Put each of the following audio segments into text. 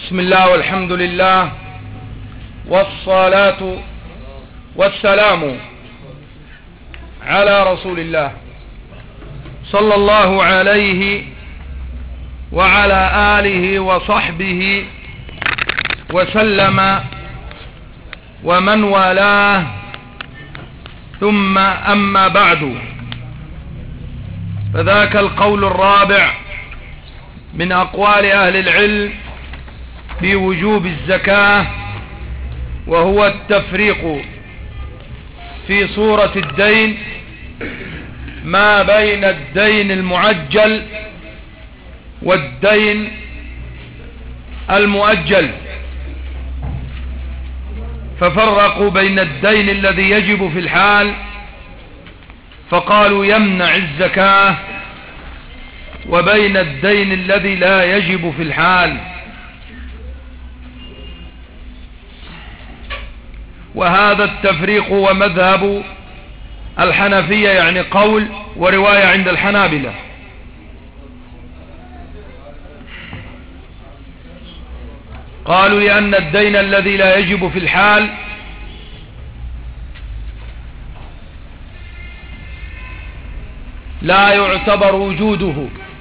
بسم الله والحمد لله والصلاة والسلام على رسول الله صلى الله عليه وعلى آله وصحبه وسلم ومن والاه، ثم أما بعد، فذاك القول الرابع من أقوال أهل العلم في وجوب الزكاة، وهو التفريق في صورة الدين ما بين الدين المعجل والدين المؤجل، ففرقوا بين الدين الذي يجب في الحال فقالوا يمنع الزكاة، وبين الدين الذي لا يجب في الحال. وهذا التفريق هو مذهب الحنفية، يعني قول ورواية عند الحنابلة. قالوا لأن الدين الذي لا يجب في الحال لا يعتبر وجوده،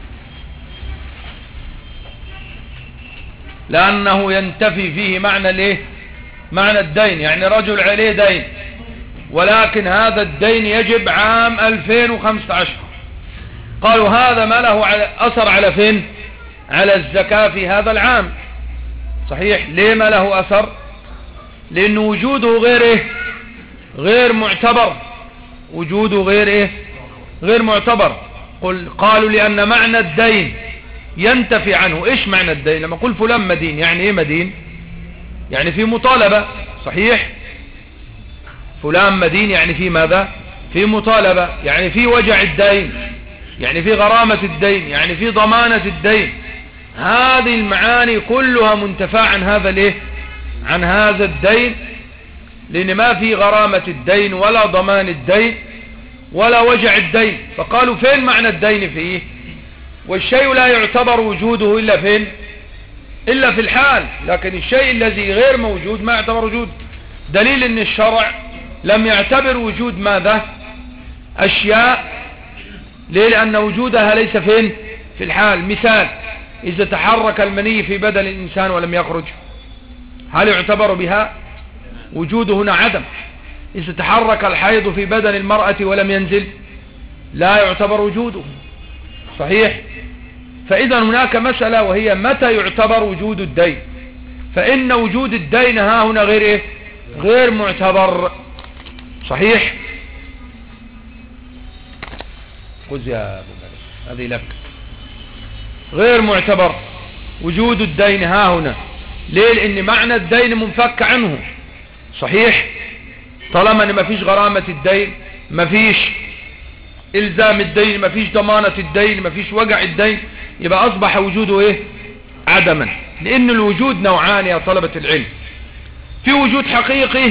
لأنه ينتفي فيه معنى الدين. يعني رجل عليه دين، ولكن هذا الدين يجب عام 2015، قالوا هذا ما له أثر على فين؟ على الزكاة في هذا العام. صحيح، ليه ما له أثر؟ لأن وجوده غير معتبر، وجوده غير معتبر. قالوا لأن معنى الدين ينتفي عنه. إيش معنى الدين؟ لما أقول فلان مدين، يعني إيه مدين؟ يعني في مطالبة. صحيح، فلان مدين يعني في ماذا؟ في مطالبة، يعني في وجع الدين، يعني في غرامة الدين، يعني في ضمانة الدين. هذه المعاني كلها منتفى عن هذا الدين، لأن ما في غرامة الدين ولا ضمان الدين ولا وجع الدين. فقالوا فين معنى الدين فيه؟ والشيء لا يعتبر وجوده إلا فين؟ إلا في الحال. لكن الشيء الذي غير موجود ما يعتبر وجود، دليل أن الشرع لم يعتبر وجود ماذا؟ أشياء. ليه؟ لأن وجودها ليس فين؟ في الحال. مثال، إذا تحرك المني في بدن الإنسان ولم يخرج، هل يعتبر بها؟ وجوده هنا عدم. إذا تحرك الحيض في بدن المرأة ولم ينزل، لا يعتبر وجوده. صحيح. فإذا هناك مسألة، وهي متى يعتبر وجود الدين؟ فإن وجود الدين ها هنا غير معتبر. صحيح. خذ يا أبو مالك، هذه لك. غير معتبر وجود الدين ها هنا. ليه؟ لأن معنى الدين منفك عنه. صحيح. طالما أن ما فيش غرامة الدين، ما فيش إلزام الدين، ما فيش ضمانة الدين، ما فيش وجع الدين، يبقى أصبح وجوده عدما. لأن الوجود نوعان يا طلبة العلم، في وجود حقيقي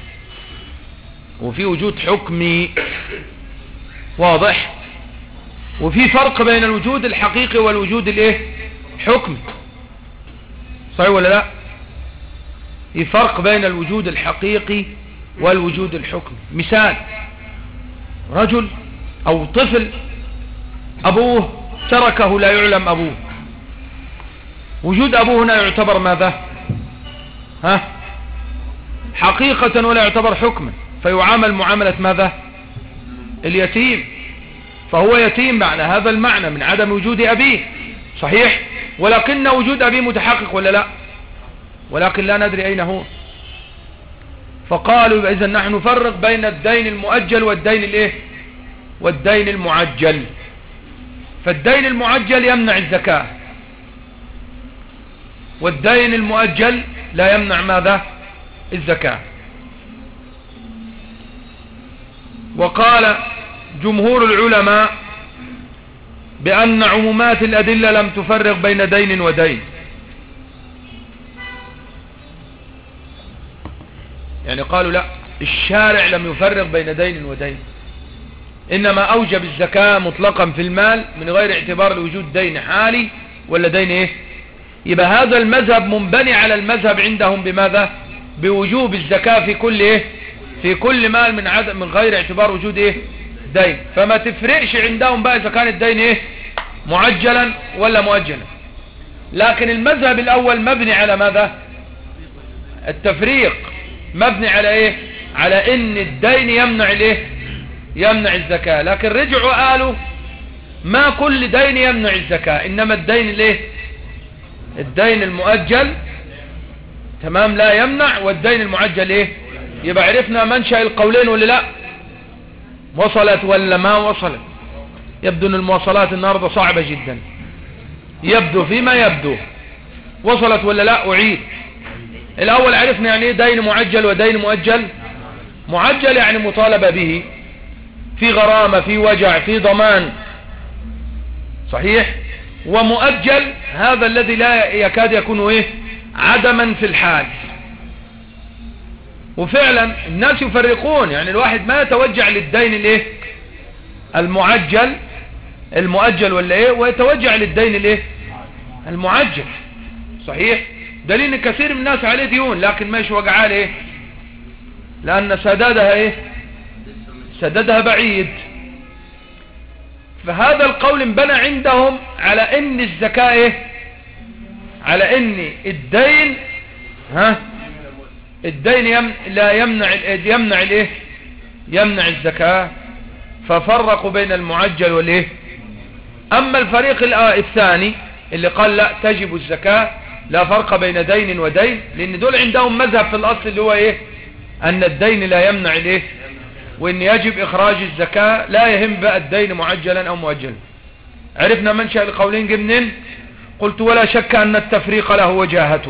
وفي وجود حكمي. واضح؟ وفي فرق بين الوجود الحقيقي والوجود حكمي. صحيح ولا لا؟ في فرق بين الوجود الحقيقي والوجود الحكمي. مثال، رجل أو طفل أبوه تركه لا يعلم أبوه، وجود أبوه هنا يعتبر ماذا؟ حقيقة، ولا يعتبر حكما، فيعامل معاملة ماذا؟ اليتيم. فهو يتيم معنى هذا المعنى من عدم وجود أبيه. صحيح. ولكن وجود أبيه متحقق ولا لا؟ ولكن لا ندري أين هو. فقالوا إذا نحن نفرق بين الدين المؤجل والدين المعجل. فالدين المعجل يمنع الزكاة، والدين المؤجل لا يمنع ماذا؟ الزكاة. وقال جمهور العلماء بأن عمومات الأدلة لم تفرق بين دين ودين. يعني قالوا لا، الشارع لم يفرق بين دين ودين، إنما أوجب الزكاة مطلقا في المال من غير اعتبار لوجود دين حالي ولا دين يبقى هذا المذهب منبني على المذهب عندهم بماذا؟ بوجوب الزكاة في كل ايه؟ في كل مال من غير اعتبار وجود ايه؟ دين. فما تفرقش عندهم بقى اذا كان الدين ايه؟ معجلا ولا مؤجلا. لكن المذهب الاول مبني على ماذا؟ التفريق، مبني على ايه؟ على ان الدين يمنع الايه؟ يمنع الزكاة. لكن رجعوا قالوا ما كل دين يمنع الزكاة، انما الدين الايه؟ الدين المؤجل تمام لا يمنع، والدين المعجل ايه؟ يبقى عرفنا منشأ القولين ولا لا؟ وصلت ولا ما وصلت؟ يبدو ان المواصلات النهاردة صعبة جدا، يبدو فيما يبدو. وصلت ولا لا؟ اعيد. الاول عرفنا يعني ايه دين معجل ودين مؤجل. معجل يعني مطالبة به، في غرامة، في وجع، في ضمان، صحيح. ومؤجل هذا الذي لا يكاد يكون ايه؟ عدما في الحال. وفعلا الناس يفرقون، يعني الواحد ما يتوجع للدين الايه؟ المعجل المؤجل ولا ايه، ويتوجع للدين الايه؟ المعجل، صحيح. دليل ان كثير من الناس عليه ديون لكن مش وقعها ايه؟ لان سدادها ايه؟ سدادها بعيد. فهذا القول انبنى عندهم على ان الزكاة ايه؟ على ان الدين الدين لا يمنع الايه؟ يمنع الزكاة. ففرقوا بين المعجل والايه؟ اما الفريق الثاني اللي قال لا تجب الزكاة، لا فرق بين دين ودين، لان دول عندهم مذهب في الاصل اللي هو ايه؟ ان الدين لا يمنع الايه؟ وان يجب اخراج الزكاة، لا يهم بقى الدين معجلا او مؤجلا. عرفنا منشأ القولين منين؟ قلت ولا شك ان التفريق له وجاهته.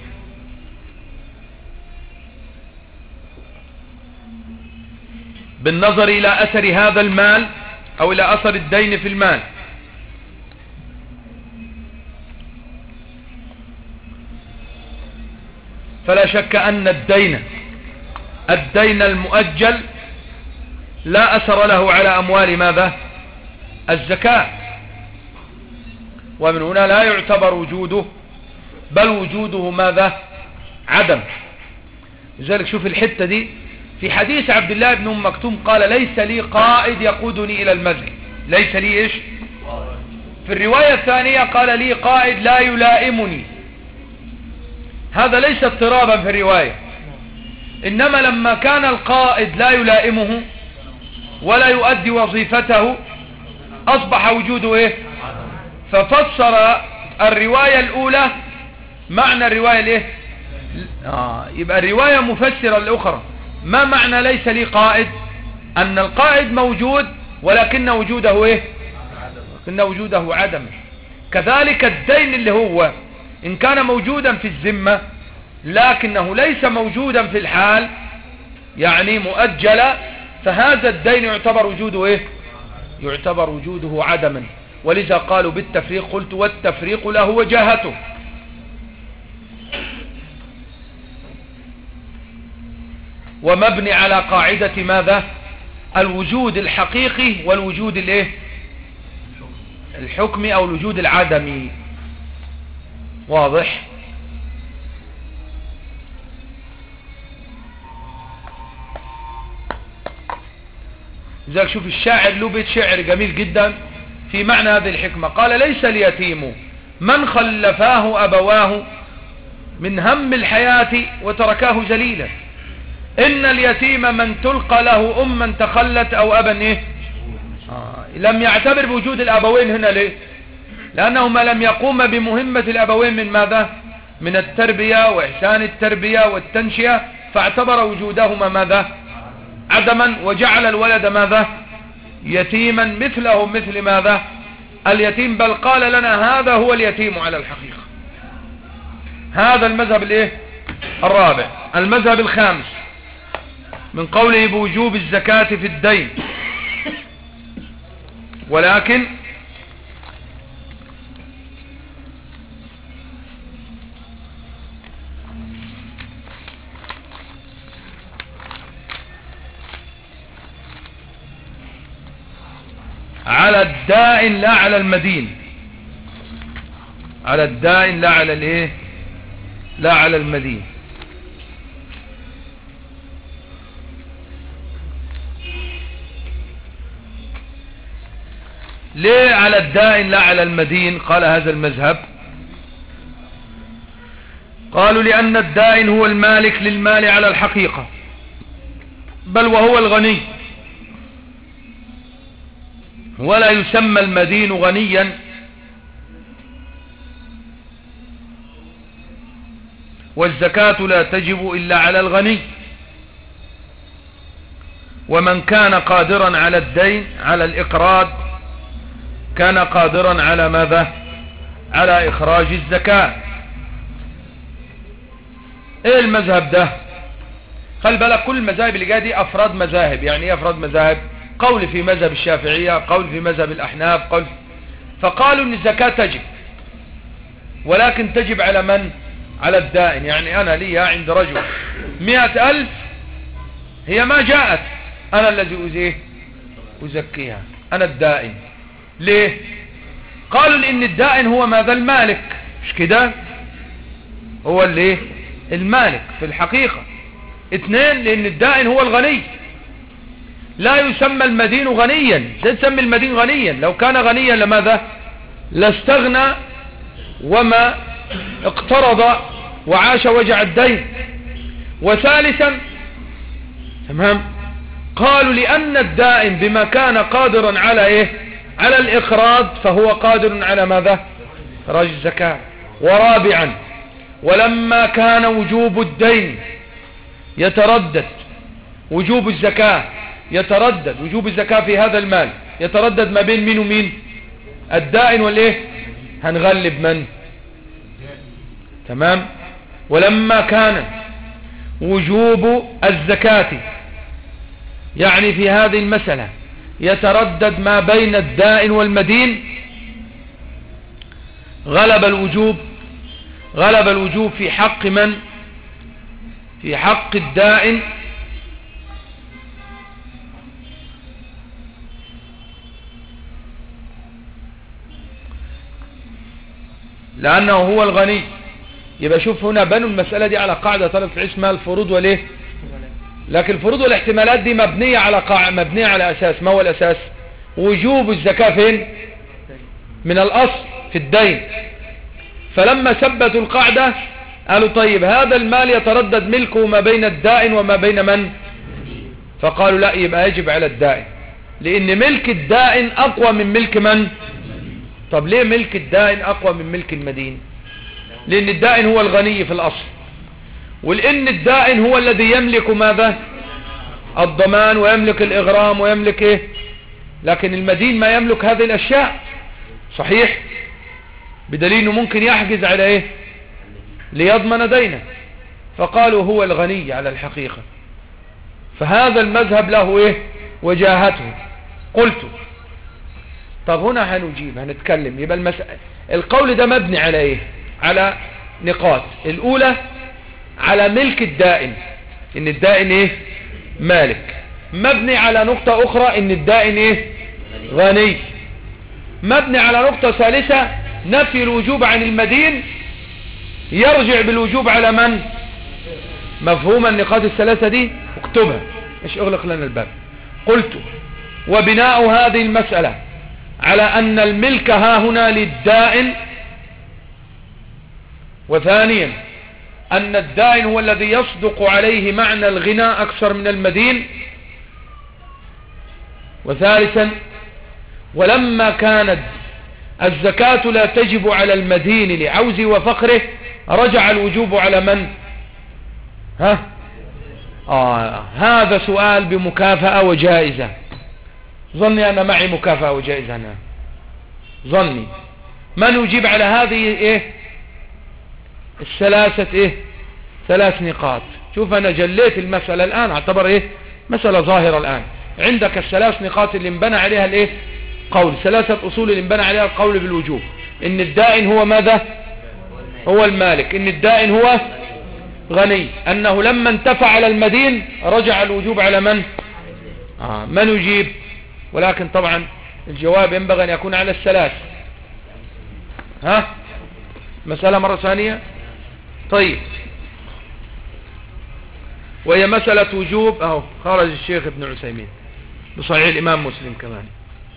بالنظر الى اثر هذا المال او الى اثر الدين في المال. فلا شك ان الدين المؤجل لا اثر له على اموال ماذا؟ الزكاة. ومن هنا لا يعتبر وجوده، بل وجوده ماذا؟ عدم. لذلك شوف الحتة دي في حديث عبد الله بن أم مكتوم قال ليس لي قائد يقودني إلى المسجد. ليس لي إيش؟ في الرواية الثانية قال لي قائد لا يلائمني. هذا ليس اضطرابا في الرواية، إنما لما كان القائد لا يلائمه ولا يؤدي وظيفته أصبح وجوده إيه؟ ففسر الرواية الأولى معنى الرواية الإيه؟ يبقى الرواية مفسرة الأخرى. ما معنى ليس لي قائد؟ أن القائد موجود ولكن وجوده إيه؟ إن وجوده عدم. كذلك الدين اللي هو إن كان موجودا في الذمة لكنه ليس موجودا في الحال، يعني مؤجلا، فهذا الدين يعتبر وجوده إيه؟ يعتبر وجوده عدما. ولذا قالوا بالتفريق. قلت والتفريق له وجاهته. ومبني على قاعدة ماذا؟ الوجود الحقيقي والوجود الايه؟ الحكمي او الوجود العدمي. واضح؟ لذلك شوف الشاعر له بيت شعر جميل جدا في معنى هذه الحكمة. قال ليس اليتيم من خلفاه أبواه من هم الحياة وتركاه ذليلا، إن اليتيم من تلقى له أما تخلت أو أبا إيه؟ لم يعتبر بوجود الأبوين هنا. ليه؟ لأنه ما لم يقوم بمهمة الأبوين من ماذا؟ من التربية وإحسان التربية والتنشئة، فاعتبر وجودهما ماذا؟ عدما، وجعل الولد ماذا؟ يتيما مثله مثل ماذا؟ اليتيم. بل قال لنا هذا هو اليتيم على الحقيقة. هذا المذهب الايه؟ الرابع. المذهب الخامس من قوله بوجوب الزكاة في الدين، ولكن على الدائن لا على المدين. على الدائن لا على الايه، لا على المدين. ليه على الدائن لا على المدين؟ قال هذا المذهب، قالوا لأن الدائن هو المالك للمال على الحقيقة، بل وهو الغني، ولا يسمى المدين غنيا والزكاة لا تجب إلا على الغني. ومن كان قادرا على الدين على الإقراض كان قادرا على ماذا؟ على إخراج الزكاة. ايه المذهب ده؟ خلي بالك كل المذاهب اللي جايه دي افراد مذاهب. يعني ايه افراد مذاهب؟ قول في مذهب الشافعية، قول في مذهب الأحناف، قول. فقالوا ان الزكاة تجب، ولكن تجب على من؟ على الدائن. يعني انا لي عند رجل 100,000، هي ما جاءت، انا الذي ازكيها، انا الدائن. ليه؟ قالوا لان الدائن هو ماذا؟ المالك، مش كده؟ هو اللي المالك في الحقيقة. 2، لان الدائن هو الغني، لا يسمى المدين غنيا. لا تسمي المدين غنيا، لو كان غنيا لماذا؟ لاستغنى وما اقترض وعاش وجع الدين. وثالثا، تمام، قالوا لأن الدائن بما كان قادرا على ايه؟ على الإقراض، فهو قادر على ماذا؟ إخراج الزكاة. ورابعا، ولما كان وجوب الدين يتردد، وجوب الزكاة يتردد، وجوب الزكاة في هذا المال يتردد ما بين مين ومين؟ الدائن والايه؟ هنغلب من؟ تمام. ولما كان وجوب الزكاة، يعني في هذه المسألة يتردد ما بين الدائن والمدين، غلب الوجوب في حق من؟ في حق الدائن، لأنه هو الغني. يبقى شوف هنا بنوا المسألة دي على قاعدة طلب في اسمها الفروض وليه، لكن الفروض والاحتمالات دي مبنية على مبنية على أساس. ما هو الأساس؟ وجوب الزكاة فين؟ من الأصل في الدين. فلما ثبتوا القاعدة قالوا طيب هذا المال يتردد ملكه ما بين الدائن وما بين من؟ فقالوا لا، يبقى يجب على الدائن، لأن ملك الدائن أقوى من ملك من؟ طب ليه ملك الدائن أقوى من ملك المدين؟ لأن الدائن هو الغني في الأصل، ولأن الدائن هو الذي يملك ماذا؟ الضمان، ويملك الإغرام، ويملك إيه؟ لكن المدين ما يملك هذه الأشياء، صحيح؟ بدليل أنه ممكن يحجز على إيه؟ ليضمن دينه. فقالوا هو الغني على الحقيقة. فهذا المذهب له إيه؟ وجاهته. قلت طب هنا هنتكلم. يبقى القول ده مبني على إيه؟ على نقاط. الأولى على ملك الدائن، إن الدائن إيه؟ مالك. مبني على نقطة أخرى إن الدائن إيه؟ غني. مبني على نقطة ثالثة نفي الوجوب عن المدين يرجع بالوجوب على من؟ مفهوم النقاط الثلاثة دي؟ اكتبها، مش اغلق لنا الباب. قلت وبناء هذه المسألة على أن الملك ها هنا للدائن، وثانيا أن الدائن هو الذي يصدق عليه معنى الغنى أكثر من المدين، وثالثا ولما كانت الزكاة لا تجب على المدين لعوزه وفقره رجع الوجوب على من؟ هذا سؤال بمكافأة وجائزة. ظني أنا معي مكافأة وجائزة. أنا ظني من يجيب على هذه إيه؟ الثلاثة إيه؟ 3 نقاط. شوف أنا جليت المسألة الآن، اعتبر إيه؟ مسألة ظاهرة الآن. عندك ال3 نقاط اللي انبنى عليها الإيه؟ قول. 3 أصول اللي انبنى عليها القول بالوجوب. إن الدائن هو ماذا؟ هو المالك. إن الدائن هو غني. أنه لما انتفع على المدين رجع الوجوب على من؟ من يجيب؟ ولكن طبعا الجواب ينبغي أن يكون على ال3. مسألة مرة ثانية. طيب، وهي مسألة وجوب، اهو خرج الشيخ ابن عثيمين بصحيح الإمام مسلم كمان.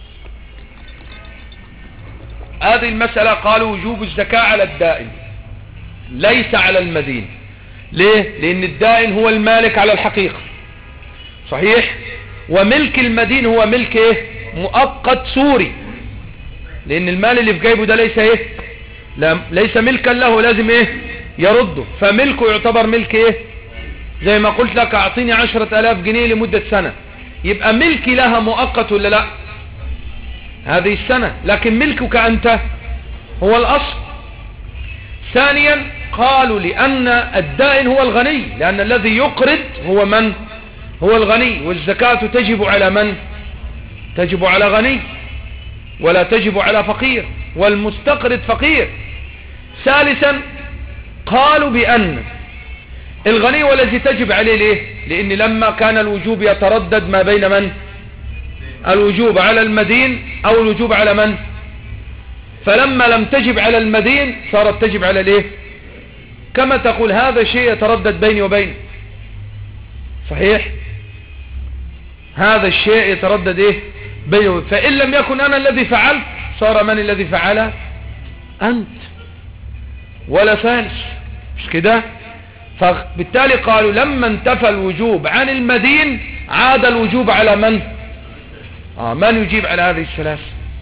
هذه المسألة قالوا وجوب الزكاة على الدائن ليس على المدين. ليه؟ لأن الدائن هو المالك على الحقيقة، صحيح؟ وملك المدين هو ملك ايه؟ مؤقت سوري، لأن المال اللي في جيبه ده ليس ايه؟ ليس ملكا له، لازم ايه؟ يرده، فملكه يعتبر ملك ايه؟ زي ما قلت لك اعطيني 10,000 جنيه لمدة سنة، يبقى ملكي لها مؤقت ولا لا؟ هذه السنة، لكن ملكك أنت هو الأصل. ثانيا قالوا لأن الدائن هو الغني، لأن الذي يقرض هو من؟ هو الغني، والزكاة تجب على من؟ تجب على غني ولا تجب على فقير، والمستقرض فقير. ثالثا قالوا بأن الغني هو الذي تجب عليه. ليه؟ لأن لما كان الوجوب يتردد ما بين من؟ الوجوب على المدين أو الوجوب على من؟ فلما لم تجب على المدين صارت تجب على ليه؟ كما تقول هذا شيء يتردد بيني وبين، صحيح؟ هذا الشيء يتردد ايه بيني وبين، فإن لم يكن أنا الذي فعلت صار من الذي فعله؟ أنت، ولا ثالث، مش كده؟ فبالتالي قالوا لما انتفى الوجوب عن المدين عاد الوجوب على من؟ من يجيب على هذه الثلاث؟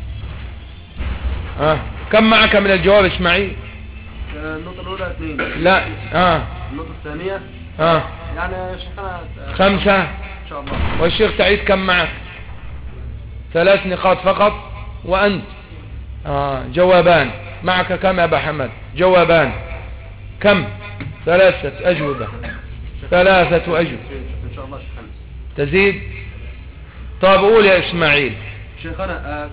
كم معك من الجواب اسماعيل؟ النقطة الأولى 2. لا النقطة الثانية يعني شيخنا 5 إن شاء الله. والشيخ سعيد كم معك؟ 3 نقاط فقط. وأنت جوابان. معك كم يا أبا حمد؟ جوابان. كم؟ 3 أجوبة. 3 أجوبة إن شاء الله شيخنا. تزيد؟ طب قول يا إسماعيل. شيخنا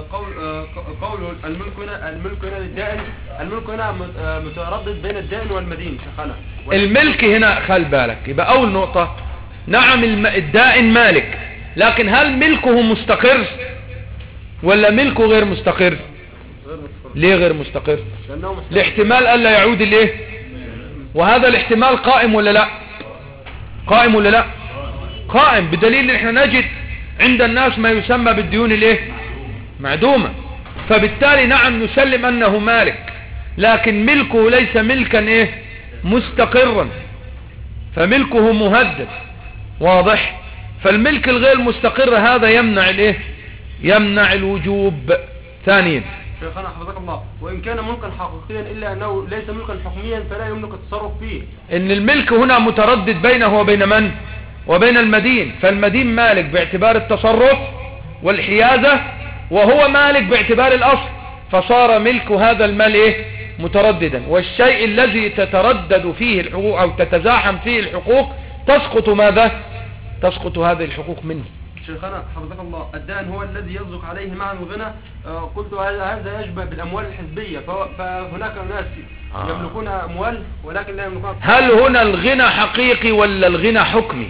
قول الملك هنا للدائن، الملك هنا متردد بين الدائن والمدين شيخنا. الملك هنا خل بالك، يبقى أول نقطة نعم الدائن مالك، لكن هل ملكه مستقر ولا ملكه غير مستقر؟ ليه غير مستقر؟ الاحتمال ألا يعود ليه؟ وهذا الاحتمال قائم ولا لا؟ قائم ولا لا؟ قائم، بدليل ان احنا نجد عند الناس ما يسمى بالديون الايه؟ معدومة. فبالتالي نعم نسلم انه مالك، لكن ملكه ليس ملكا ايه؟ مستقرا، فملكه مهدد، واضح؟ فالملك الغير مستقر هذا يمنع الايه؟ يمنع الوجوب. ثانيا شيخنا حفظك الله، وإن كان ملكا حقيقيا إلا أنه ليس ملكا حكميا فلا يملك التصرف فيه. إن الملك هنا متردد بينه وبين من؟ وبين المدين، فالمدين مالك باعتبار التصرف والحيازة، وهو مالك باعتبار الأصل، فصار ملك هذا المال إيه؟ مترددا. والشيء الذي تتردد فيه الحقوق أو تتزاحم فيه الحقوق تسقط ماذا؟ تسقط هذه الحقوق منه. شيخنا حفظك الله، الدائن هو الذي يصدق عليه معنى الغنى. قلت هذا يشبه بالأموال الحزبية، فهناك ناس يملكون أموال ولكن لا يملكون. هل هنا الغنى حقيقي ولا الغنى حكمي؟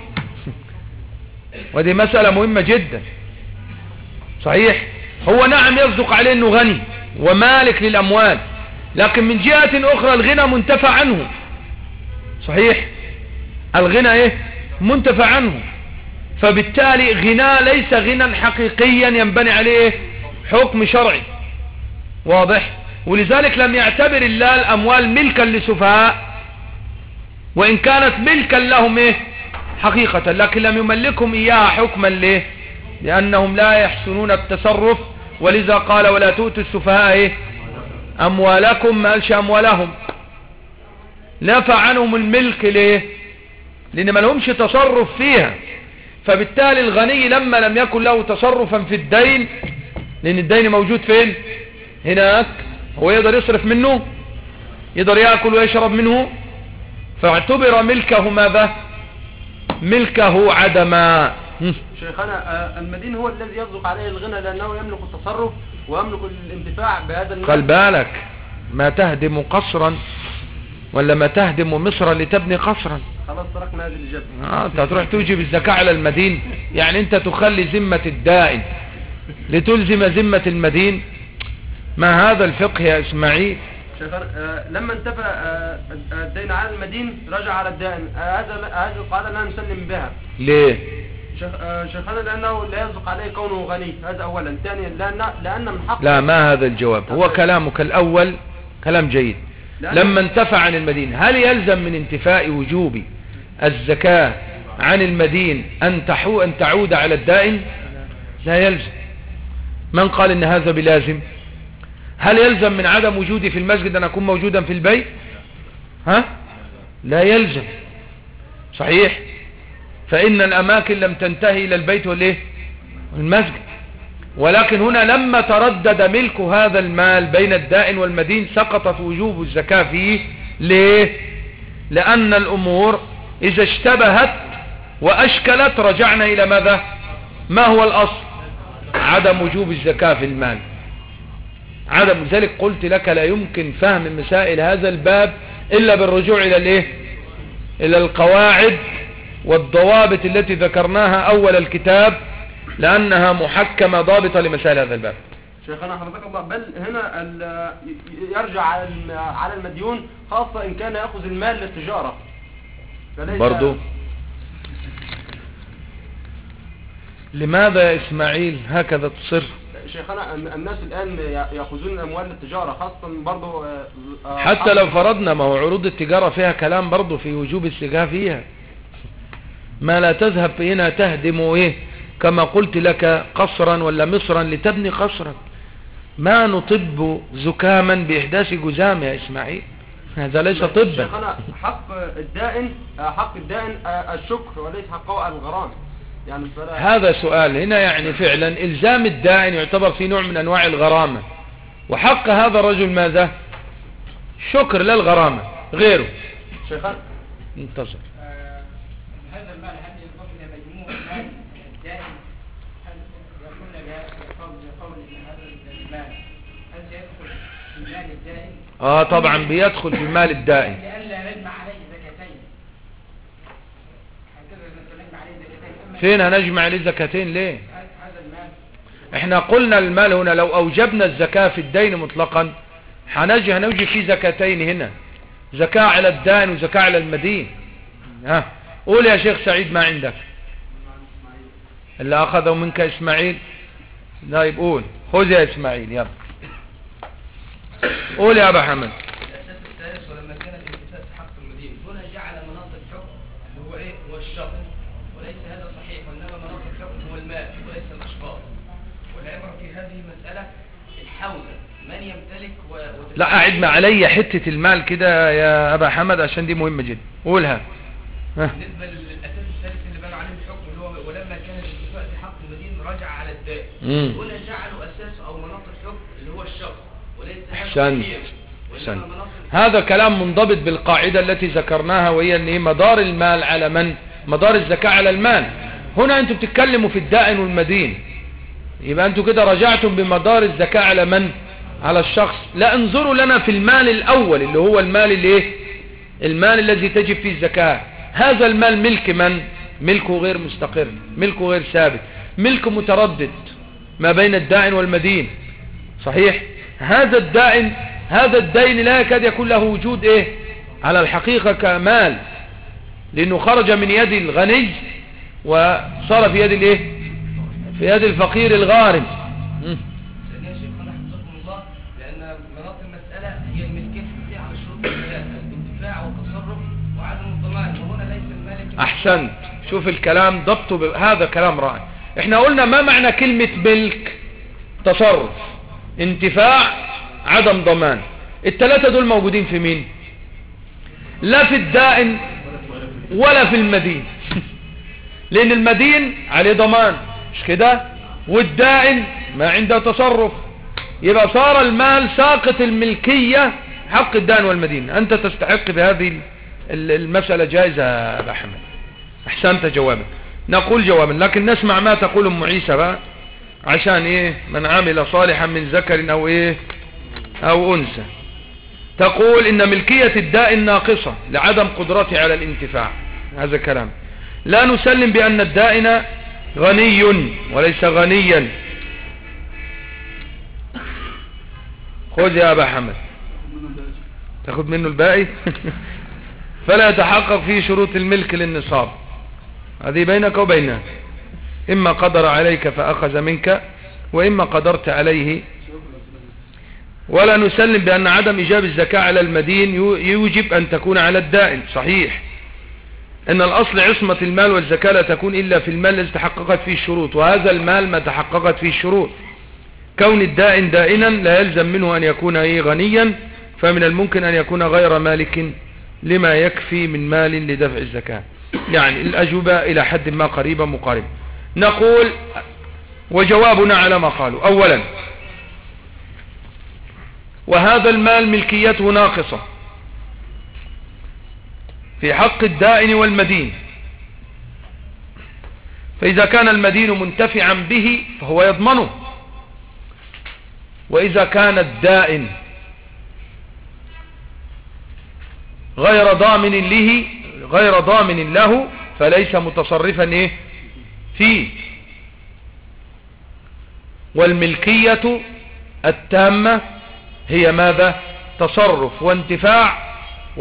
ودي مسألة مهمة جدا، صحيح؟ هو نعم يصدق عليه أنه غني ومالك للأموال، لكن من جهة أخرى الغنى منتفى عنه، صحيح؟ الغنى إيه؟ منتفى عنه، فبالتالي غنى ليس غنى حقيقيا ينبني عليه حكم شرعي، واضح؟ ولذلك لم يعتبر الله الأموال ملكا لسفهاء، وإن كانت ملكا لهم إيه؟ حقيقة، لكن لم يملكهم إياها حكما. ليه؟ لأنهم لا يحسنون التصرف، ولذا قال ولا تؤتوا السفهاء إيه؟ أموالكم، ما قالش أموالهم، نفى عنهم الملك. ليه؟ لأن ما لهمش تصرف فيها. فبالتالي الغني لما لم يكن له تصرفا في الدين، لأن الدين موجود فين؟ هناك، هو يقدر يصرف منه، يقدر يأكل ويشرب منه، فاعتبر ملكه ماذا؟ ملكه عدما. شيخنا المدين هو الذي يصدق عليه الغنى لأنه يملك التصرف ويملك الانتفاع بهذا المال. خل بالك، ما تهدم قصرا ولا ما تهدم مصرا لتبني قصرا. خلاص تركنا هذه الإجابة. انت هتروح توجب الزكاة على المدين؟ يعني انت تخلي ذمة الدائن لتلزم ذمة المدين؟ ما هذا الفقه يا اسماعيل؟ شيخنا لما انتفى الدين على المدين رجع على الدائن، هذه القاعدة لا نسلم بها. ليه؟ شيخنا لأنه لا يصدق عليه كونه غني، هذا أولا. ثانيا لأن من حق. لا، ما هذا الجواب. هو كلامك الأول كلام جيد. لما انتفى عن المدين، هل يلزم من انتفاء وجوب الزكاة عن المدين أن تعود على الدائن؟ لا يلزم. من قال إن هذا بلازم؟ هل يلزم من عدم وجودي في المسجد أن أكون موجودا في البيت؟ لا يلزم. صحيح. فإن الأماكن لم تنتهي إلى البيت والمسجد، ولكن هنا لما تردد ملك هذا المال بين الدائن والمدين سقطت وجوب الزكاة فيه. ليه؟ لأن الأمور إذا اشتبهت وأشكلت رجعنا إلى ماذا؟ ما هو الأصل؟ عدم وجوب الزكاة في المال. عدم ذلك قلت لك لا يمكن فهم مسائل هذا الباب إلا بالرجوع إلى القواعد والضوابط التي ذكرناها أول الكتاب، لأنها محكمة ضابطة لمسائل هذا الباب. شيخنا حفظك الله، بل هنا يرجع على المديون، خاصة إن كان يأخذ المال للتجارة برضو. لماذا يا إسماعيل هكذا تصر؟ شيخنا الناس الآن يأخذون الأموال للتجارة، خاصة برضو حتى لو فرضنا، ما هو عروض التجارة فيها كلام برضو في وجوب الزكاة فيها. ما لا تذهب هنا تهدم كما قلت لك قصرا ولا مصرا لتبني قصرا. ما نطب زكاما بإحداث جزام يا إسماعيل، هذا ليس طبا. شيخنا حق الدائن الشكر وليس حقه الغرام. يعني هذا سؤال هنا، يعني فعلا إلزام الدائن يعتبر في نوع من أنواع الغرامة، وحق هذا الرجل ماذا؟ شكر لا الغرامة غيره. شيخنا انتظر. هذا المال هل يضاف إلى مجموع مال الدائن؟ هل يقول بقول إن هذا المال هل سيدخل في مال الدائن؟ طبعا بيدخل في مال الدائن. لئلا نجمع عليه زكاتين. هكذا نجمع عليه زكاتين. فين هنجمع عليه زكاتين ليه؟ هذا المال احنا قلنا المال هنا لو اوجبنا الزكاة في الدين مطلقا هنوجب فيه زكاتين هنا، زكاة على الدائن وزكاة على المدين. قول يا شيخ سعيد ما عندك اللي اخذه منك اسماعيل. لا يقول خذ يا اسماعيل يلا قول يا ابا حمد. الاساس الثالث ولما كان الانتفاء في حق المدين هنا جعل مناط الحكم اللي هو هو الشرط، وليس هذا صحيح، وانما مناط الحكم هو المال وليس الاشخاص. والعبره في هذه المساله الحوزه، من يمتلك لا اعد علي حته المال كده يا ابا حمد عشان دي مهمه جدا. قولها. بالنسبه للاساس الثالث اللي بنى عليه الحكم اللي هو ولما كان الانتفاء في حق المدين رجع على الدائن، هنا جعلوا اساسه او مناط الحكم اللي هو الشخص وليس أحسن. هذا كلام منضبط بالقاعدة التي ذكرناها، وهي ان مدار المال على من؟ مدار الزكاة على المال. هنا انتم بتتكلموا في الدائن والمدين، يبقى انتم كده رجعتم بمدار الزكاة على من؟ على الشخص. لا، انظروا لنا في المال الاول اللي هو المال المال الذي تجب فيه الزكاة. هذا المال ملك من؟ ملكه غير مستقر، ملكه غير ثابت، ملكه متردد ما بين الدائن والمدين. صحيح. هذا الدين لا يكاد يكون له وجود على الحقيقة كمال، لانه خرج من يد الغني وصار في يد في يد الفقير الغارم. ثانيا شيخنا حفظكم الله، لان مناط المساله هي الملكيه الحقيقيه على الشروط الثلاثه: الانتفاع والتصرف وعدم الضمان، وهنا ليس المالك. احسنت. شوف الكلام ضبطه هذا كلام رائع. احنا قلنا ما معنى كلمة ملك؟ تصرف، انتفاع، عدم ضمان. الثلاثة دول موجودين في مين؟ لا في الدائن ولا في المدين لان المدين عليه ضمان مش كده، والدائن ما عنده تصرف. يبقى صار المال ساقط الملكية حق الدائن والمدين. انت تستحق بهذه المسألة جائزة يا أبا حمد. احسنت جوابا. نقول جوابا لكن نسمع ما تقول ام عيسى بقى، عشان من عمل صالحا من ذكر او انثى. تقول ان ملكية الدائن ناقصة لعدم قدرته على الانتفاع. هذا كلام. لا نسلم بان الدائن غني وليس غنيا. خذ يا ابا حمد. تاخد منه الباقي فلا يتحقق فيه شروط الملك للنصاب. هذه بينك وبينه، إما قدر عليك فأخذ منك، وإما قدرت عليه. ولا نسلم بأن عدم إيجاب الزكاة على المدين يوجب أن تكون على الدائن. صحيح أن الأصل عصمة المال، والزكاة لا تكون إلا في المال الذي تحققت فيه الشروط، وهذا المال ما تحققت فيه الشروط. كون الدائن دائنا لا يلزم منه أن يكون غنيا، فمن الممكن أن يكون غير مالك لما يكفي من مال لدفع الزكاة. يعني الأجوبة إلى حد ما قريبة مقاربة. نقول وجوابنا على ما قالوا: أولا، وهذا المال ملكيته ناقصة في حق الدائن والمدين، فإذا كان المدين منتفعا به فهو يضمنه، وإذا كان الدائن غير ضامن له فليس متصرفا فيه. والملكية التامة هي ماذا؟ تصرف وانتفاع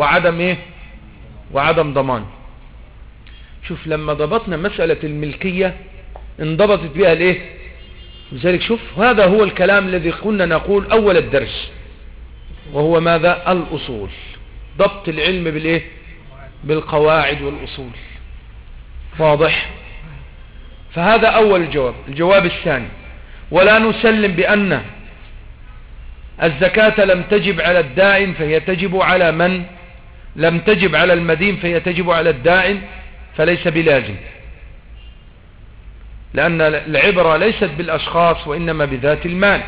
وعدم ضمان. شوف لما ضبطنا مسألة الملكية انضبطت بها لذلك شوف هذا هو الكلام الذي قلنا نقول أول الدرس، وهو ماذا؟ الأصول. ضبط العلم بالقواعد والأصول. واضح؟ فهذا أول الجواب. الجواب الثاني: ولا نسلم بأن الزكاة لم تجب على الدائن فهي تجب على من؟ لم تجب على المدين فهي تجب على الدائن، فليس بلازم، لأن العبرة ليست بالأشخاص وإنما بذات المال.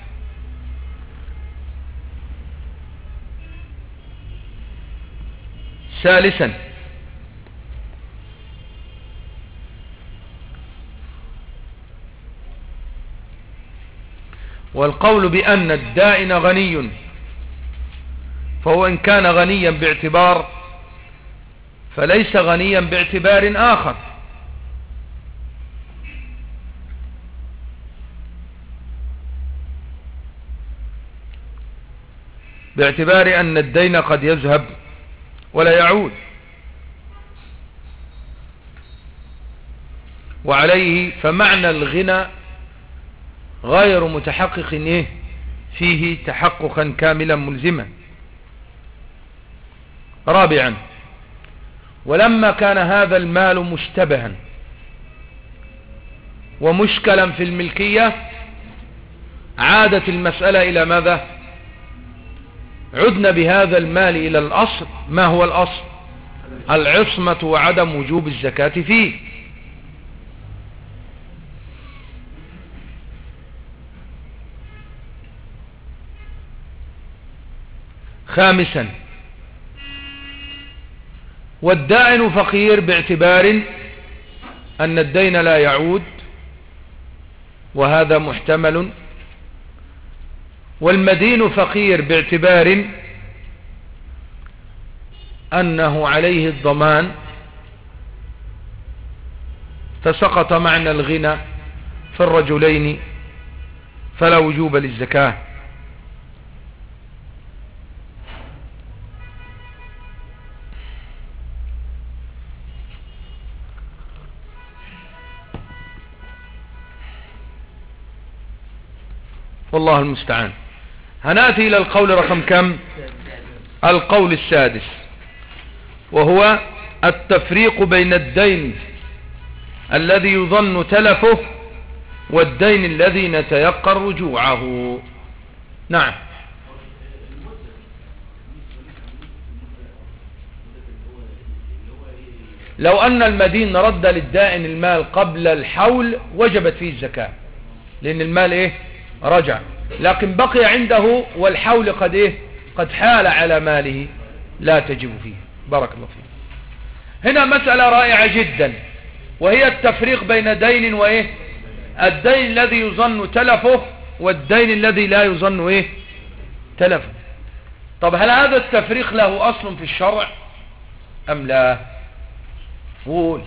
ثالثا: والقول بأن الدائن غني، فهو إن كان غنيا باعتبار فليس غنيا باعتبار آخر، باعتبار أن الدين قد يذهب ولا يعود، وعليه فمعنى الغنى غير متحقق فيه تحققا كاملا ملزما. رابعا: ولما كان هذا المال مشتبها ومشكلا في الملكية عادت المسألة إلى ماذا؟ عدنا بهذا المال إلى الأصل. ما هو الأصل؟ العصمة وعدم وجوب الزكاة فيه. خامسا: والدائن فقير باعتبار أن الدين لا يعود، وهذا محتمل، والمدين فقير باعتبار أنه عليه الضمان، فسقط معنى الغنى في الرجلين فلا وجوب للزكاة. والله المستعان. هنأتي إلى القول رقم كم؟ القول السادس، وهو التفريق بين الدين الذي يظن تلفه والدين الذي نتيقن رجوعه. نعم. لو أن المدين رد للدائن المال قبل الحول وجبت فيه الزكاة، لأن المال رجع، لكن بقي عنده والحول قد حال على ماله، لا تجب فيه. بارك الله فيه. هنا مسألة رائعة جدا، وهي التفريق بين دين الدين الذي يظن تلفه والدين الذي لا يظن تلفه. طب هل هذا التفريق له أصل في الشرع أم لا؟ قول.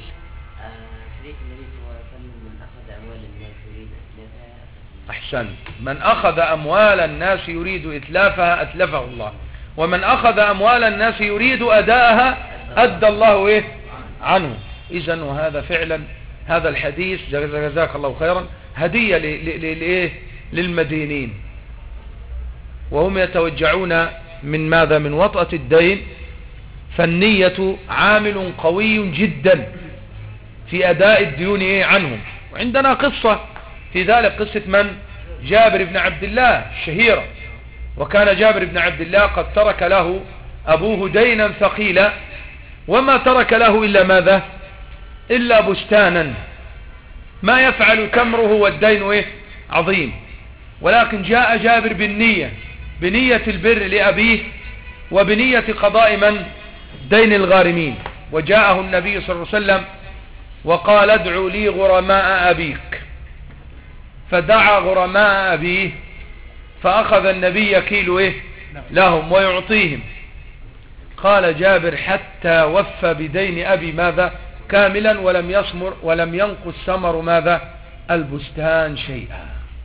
أحسن. من أخذ أموال الناس يريد إتلافها أتلفه الله. ومن أخذ أموال الناس يريد أداءها أدى الله إيه عنه. إذن وهذا فعلا هذا الحديث جزاك الله خيرا هدية للمدينين، وهم يتوجعون من ماذا؟ من وطأة الدين. فالنية عامل قوي جدا في أداء الديون عنهم. وعندنا قصة في ذلك، قصة من؟ جابر بن عبد الله الشهيرة. وكان جابر بن عبد الله قد ترك له أبوه دينا ثقيلا، وما ترك له إلا ماذا؟ إلا بستانا ما يفعل تمره والدين عظيم. ولكن جاء جابر بنية البر لأبيه وبنية قضاء من؟ دين الغارمين. وجاءه النبي صلى الله عليه وسلم وقال ادعوا لي غرماء أبيك، فدعا غرماء أبيه، فأخذ النبي يكيل لهم ويعطيهم. قال جابر حتى وفى بدين أبي ماذا؟ كاملا، ولم ينقص ثمر ماذا؟ البستان شيئا.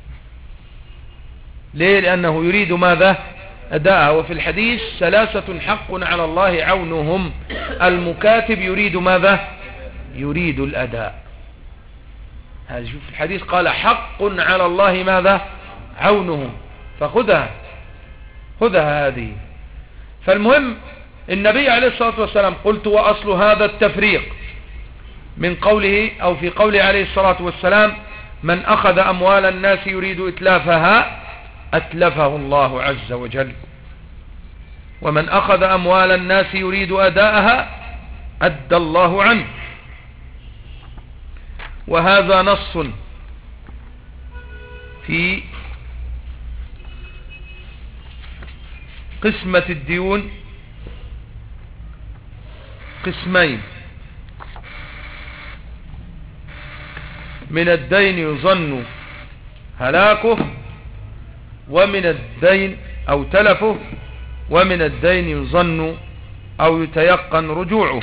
ليه؟ لأنه يريد ماذا؟ أداءها. وفي الحديث 3 حق على الله عونهم. المكاتب يريد ماذا؟ يريد الأداء. هذا شوف الحديث قال حق على الله ماذا؟ عونهم. فخذها هذه. فالمهم النبي عليه الصلاة والسلام قلت وأصل هذا التفريق من قوله أو في قوله عليه الصلاة والسلام من أخذ أموال الناس يريد إتلافها أتلفه الله عز وجل، ومن أخذ أموال الناس يريد أداءها أدى الله عنه. وهذا نص في قسمة الديون قسمين: من الدين يظن هلاكه، ومن الدين أو تلفه، ومن الدين يظن أو يتيقن رجوعه.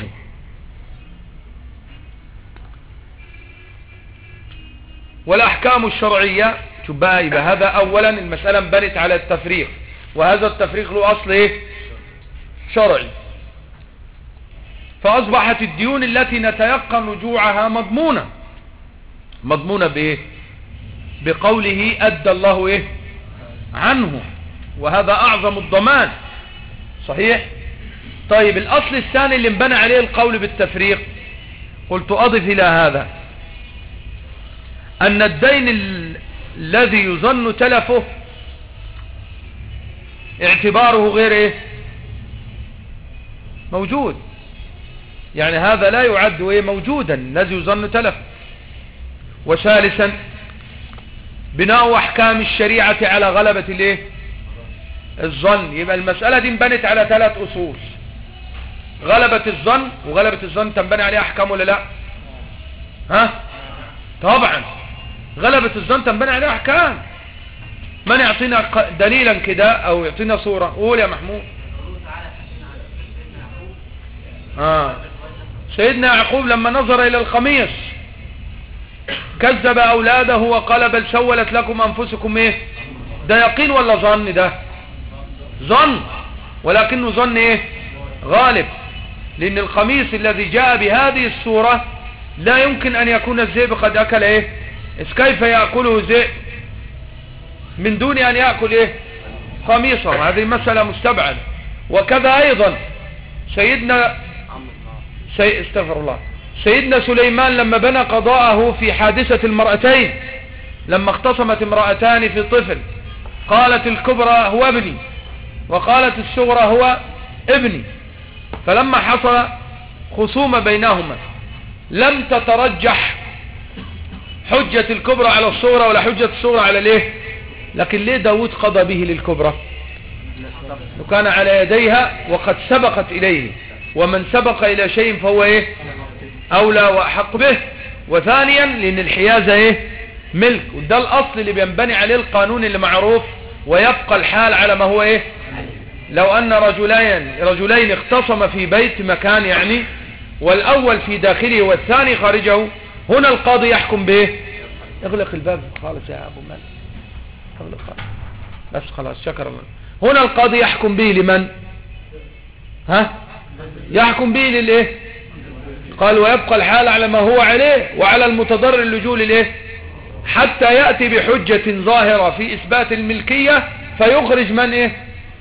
والأحكام الشرعية تبقى هذا أولا المسألة بنت على التفريق، وهذا التفريق له أصل شرعي. فأصبحت الديون التي نتيقن رجوعها مضمونة بإيه؟ بقوله أدى الله عنه، وهذا أعظم الضمان. صحيح؟ طيب الأصل الثاني اللي انبنى عليه القول بالتفريق، قلت أضف إلى هذا أن الدين الذي يظن تلفه اعتباره غير موجود، يعني هذا لا يعد موجودا الذي يظن تلفه. وثالثا بناء أحكام الشريعة على غلبة الظن. يبقى المسألة دي انبنت على 3 أصول: غلبة الظن، وغلبة الظن تنبني عليها أحكام ولا لا؟ طبعا غلبة الظن تنبني عليها أحكام. من يعطينا دليلا كده أو يعطينا صورة؟ قول يا محمود. سيدنا يعقوب لما نظر إلى الخميص كذب أولاده وقال بل سولت لكم أنفسكم ده يقين ولا ظن؟ ده ظن، ولكنه ظن غالب، لأن الخميص الذي جاء بهذه الصورة لا يمكن أن يكون الذئب قد أكل كيف يأكله ذئب من دون أن يأكل خميصه؟ هذه مسألة مستبعدة. وكذا أيضا استغفر الله، سيدنا سليمان لما بنى قضاءه في حادثة المرأتين، لما اختصمت امرأتان في طفل، قالت الكبرى هو ابني وقالت الصغرى هو ابني، فلما حصل خصومة بينهما لم تترجح حجة الكبرى على الصغرى ولا حجة الصغرى على لكن ليه داود قضى به للكبرى؟ وكان على يديها وقد سبقت إليه، ومن سبق إلى شيء فهو أولى وأحق به. وثانيا لأن الحيازة ملك، وده الأصل اللي بينبني عليه القانون اللي معروف، ويبقى الحال على ما هو لو أن رجلين اختصم في بيت مكان يعني، والأول في داخله والثاني خارجه، هنا القاضي يحكم اغلق الباب خالص يا أبو مالك، اغلق خالص بس خلاص، شكرا الله. هنا القاضي يحكم به لمن؟ يحكم به للايه؟ قال ويبقى الحال على ما هو عليه وعلى المتضرر اللجوء للايه؟ حتى يأتي بحجة ظاهرة في إثبات الملكية فيخرج من ايه؟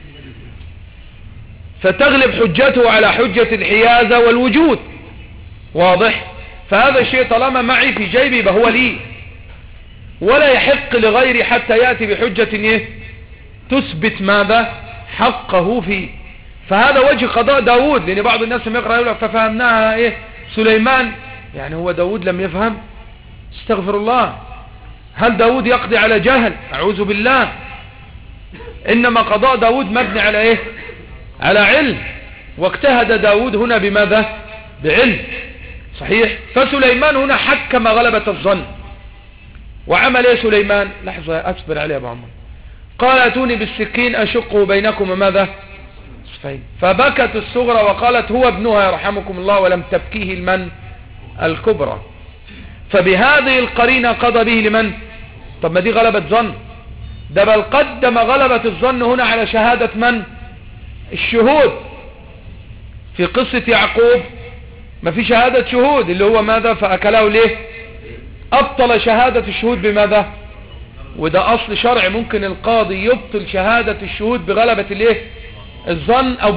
فتغلب حجته على حجة الحيازة والوجود. واضح؟ فهذا الشيء طالما معي في جيبي فهو لي ولا يحق لغيري حتى يأتي بحجة ايه؟ تثبت ماذا؟ حقه فيه. فهذا وجه قضاء داود، لأن بعض الناس لما يقرأ يقول لك ففهمناها ايه؟ سليمان، يعني هو داود لم يفهم؟ استغفر الله. هل داود يقضي على جهل؟ أعوذ بالله. إنما قضاء داود مبني على ايه؟ على علم، واجتهد داود هنا بماذا؟ بعلم. صحيح. فسليمان هنا حكم غلبة الظن. وعمل ايه سليمان؟ لحظة اصبر عليه يا ابو عمر. قال اتوني بالسكين اشقه بينكم ماذا؟ صفين. فبكت الصغرى وقالت هو ابنها يرحمكم الله ولم تبكيه المن الكبرى. فبهذه القرينة قضى به لمن؟ طب ما دي غلبة ظن، ده بل قدم غلبة الظن هنا على شهادة من؟ الشهود. في قصة يعقوب ما في شهادة شهود اللي هو ماذا؟ فأكله ليه؟ أبطل شهادة الشهود بماذا؟ وده أصل شرع، ممكن القاضي يبطل شهادة الشهود بغلبة الايه؟ الظن أو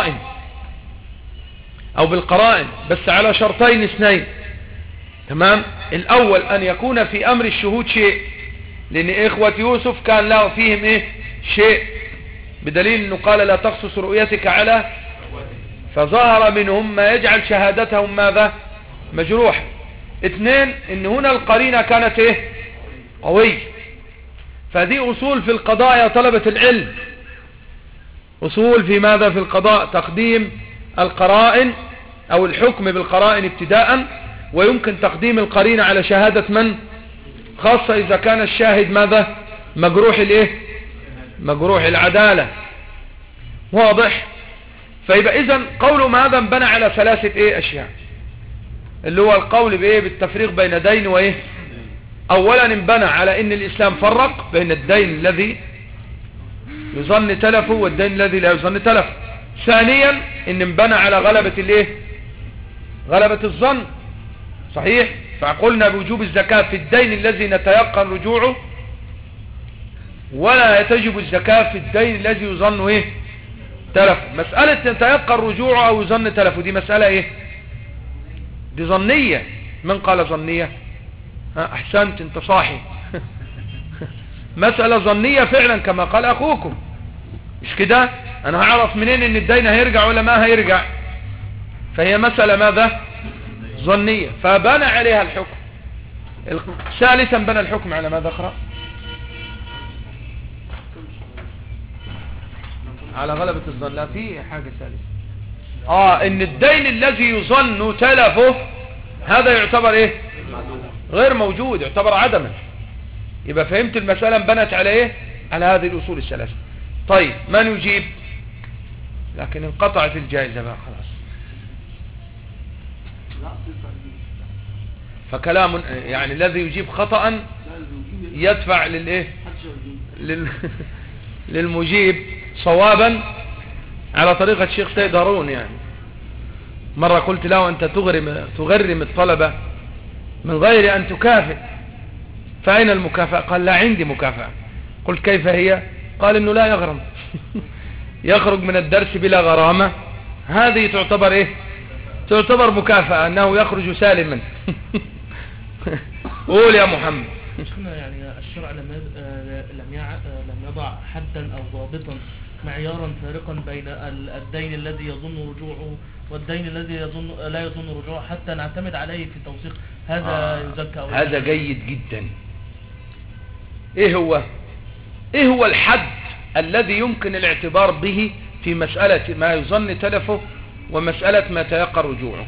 بالقرائن بس على شرطين اثنين. تمام. الأول أن يكون في أمر الشهود شيء، لأن إخوة يوسف كان له فيهم إيه؟ شيء، بدليل أنه قال لا تقصص رؤيتك على، فظهر منهم ما يجعل شهادتهم ماذا؟ مجروح. اثنين، ان هنا القرينة كانت ايه؟ قوية. فهذه اصول في القضاء يا طلبة العلم، اصول في ماذا؟ في القضاء. تقديم القرائن او الحكم بالقرائن ابتداء، ويمكن تقديم القرينة على شهادة من؟ خاصة اذا كان الشاهد ماذا؟ مجروح الايه؟ مجروح العدالة. واضح؟ فيبقى اذن قوله ماذا؟ انبنى على ثلاثة ايه اشياء، اللي هو القول بايه؟ بالتفريق بين دين وايه؟ اولا انبنى على ان الاسلام فرق بين الدين الذي يظن تلفه والدين الذي لا يظن تلفه. ثانيا ان انبنى على غلبة الايه؟ غلبة الظن. صحيح. فقلنا بوجوب الزكاة في الدين الذي نتيقن رجوعه، ولا تجب الزكاة في الدين الذي يظن ايه؟ تلف. مسألة نتيقن رجوعه او يظن تلفه دي مسألة ايه؟ دي ظنية. من قال ظنية؟ احسنت انت صاحي. مسألة ظنية فعلا كما قال اخوكم، مش كده؟ انا هعرف منين ان الدين هيرجع ولا ما هيرجع؟ فهي مسألة ماذا؟ ظنية. فبنى عليها الحكم. ثالثا بنى الحكم على ماذا؟ اقرأ. على غلبة الظن. لا، في حاجة ثالثة. ان الدين الذي يظن تلفه هذا يعتبر ايه؟ غير موجود، يعتبر عدما. يبقى فهمت المسألة انبنت على ايه؟ على هذه الاصول الثلاثة. طيب من يجيب؟ لكن انقطعت الجائزة بقى خلاص. فكلام يعني الذي يجيب خطأ يدفع للايه؟ للمجيب صوابا على طريقة الشيخ سيد هارون. يعني مرة قلت له أنت تغرم الطلبة من غير أن تكافئ، فأين المكافأة؟ قال لا عندي مكافأة. قلت كيف هي؟ قال إنه لا يغرم. يخرج من الدرس بلا غرامة، هذه تعتبر إيه؟ تعتبر مكافأة، أنه يخرج سالما. قول يا محمد. يعني الشرع لم يضع حدا أو ضابطا معيارا فارقا بين الدين الذي يظن رجوعه والدين الذي لا يظن رجوعه حتى نعتمد عليه في توثيق هذا يزكى أو هذا جيد جدا. ايه هو الحد الذي يمكن الاعتبار به في مسألة ما يظن تلفه ومسألة ما تيقن رجوعه؟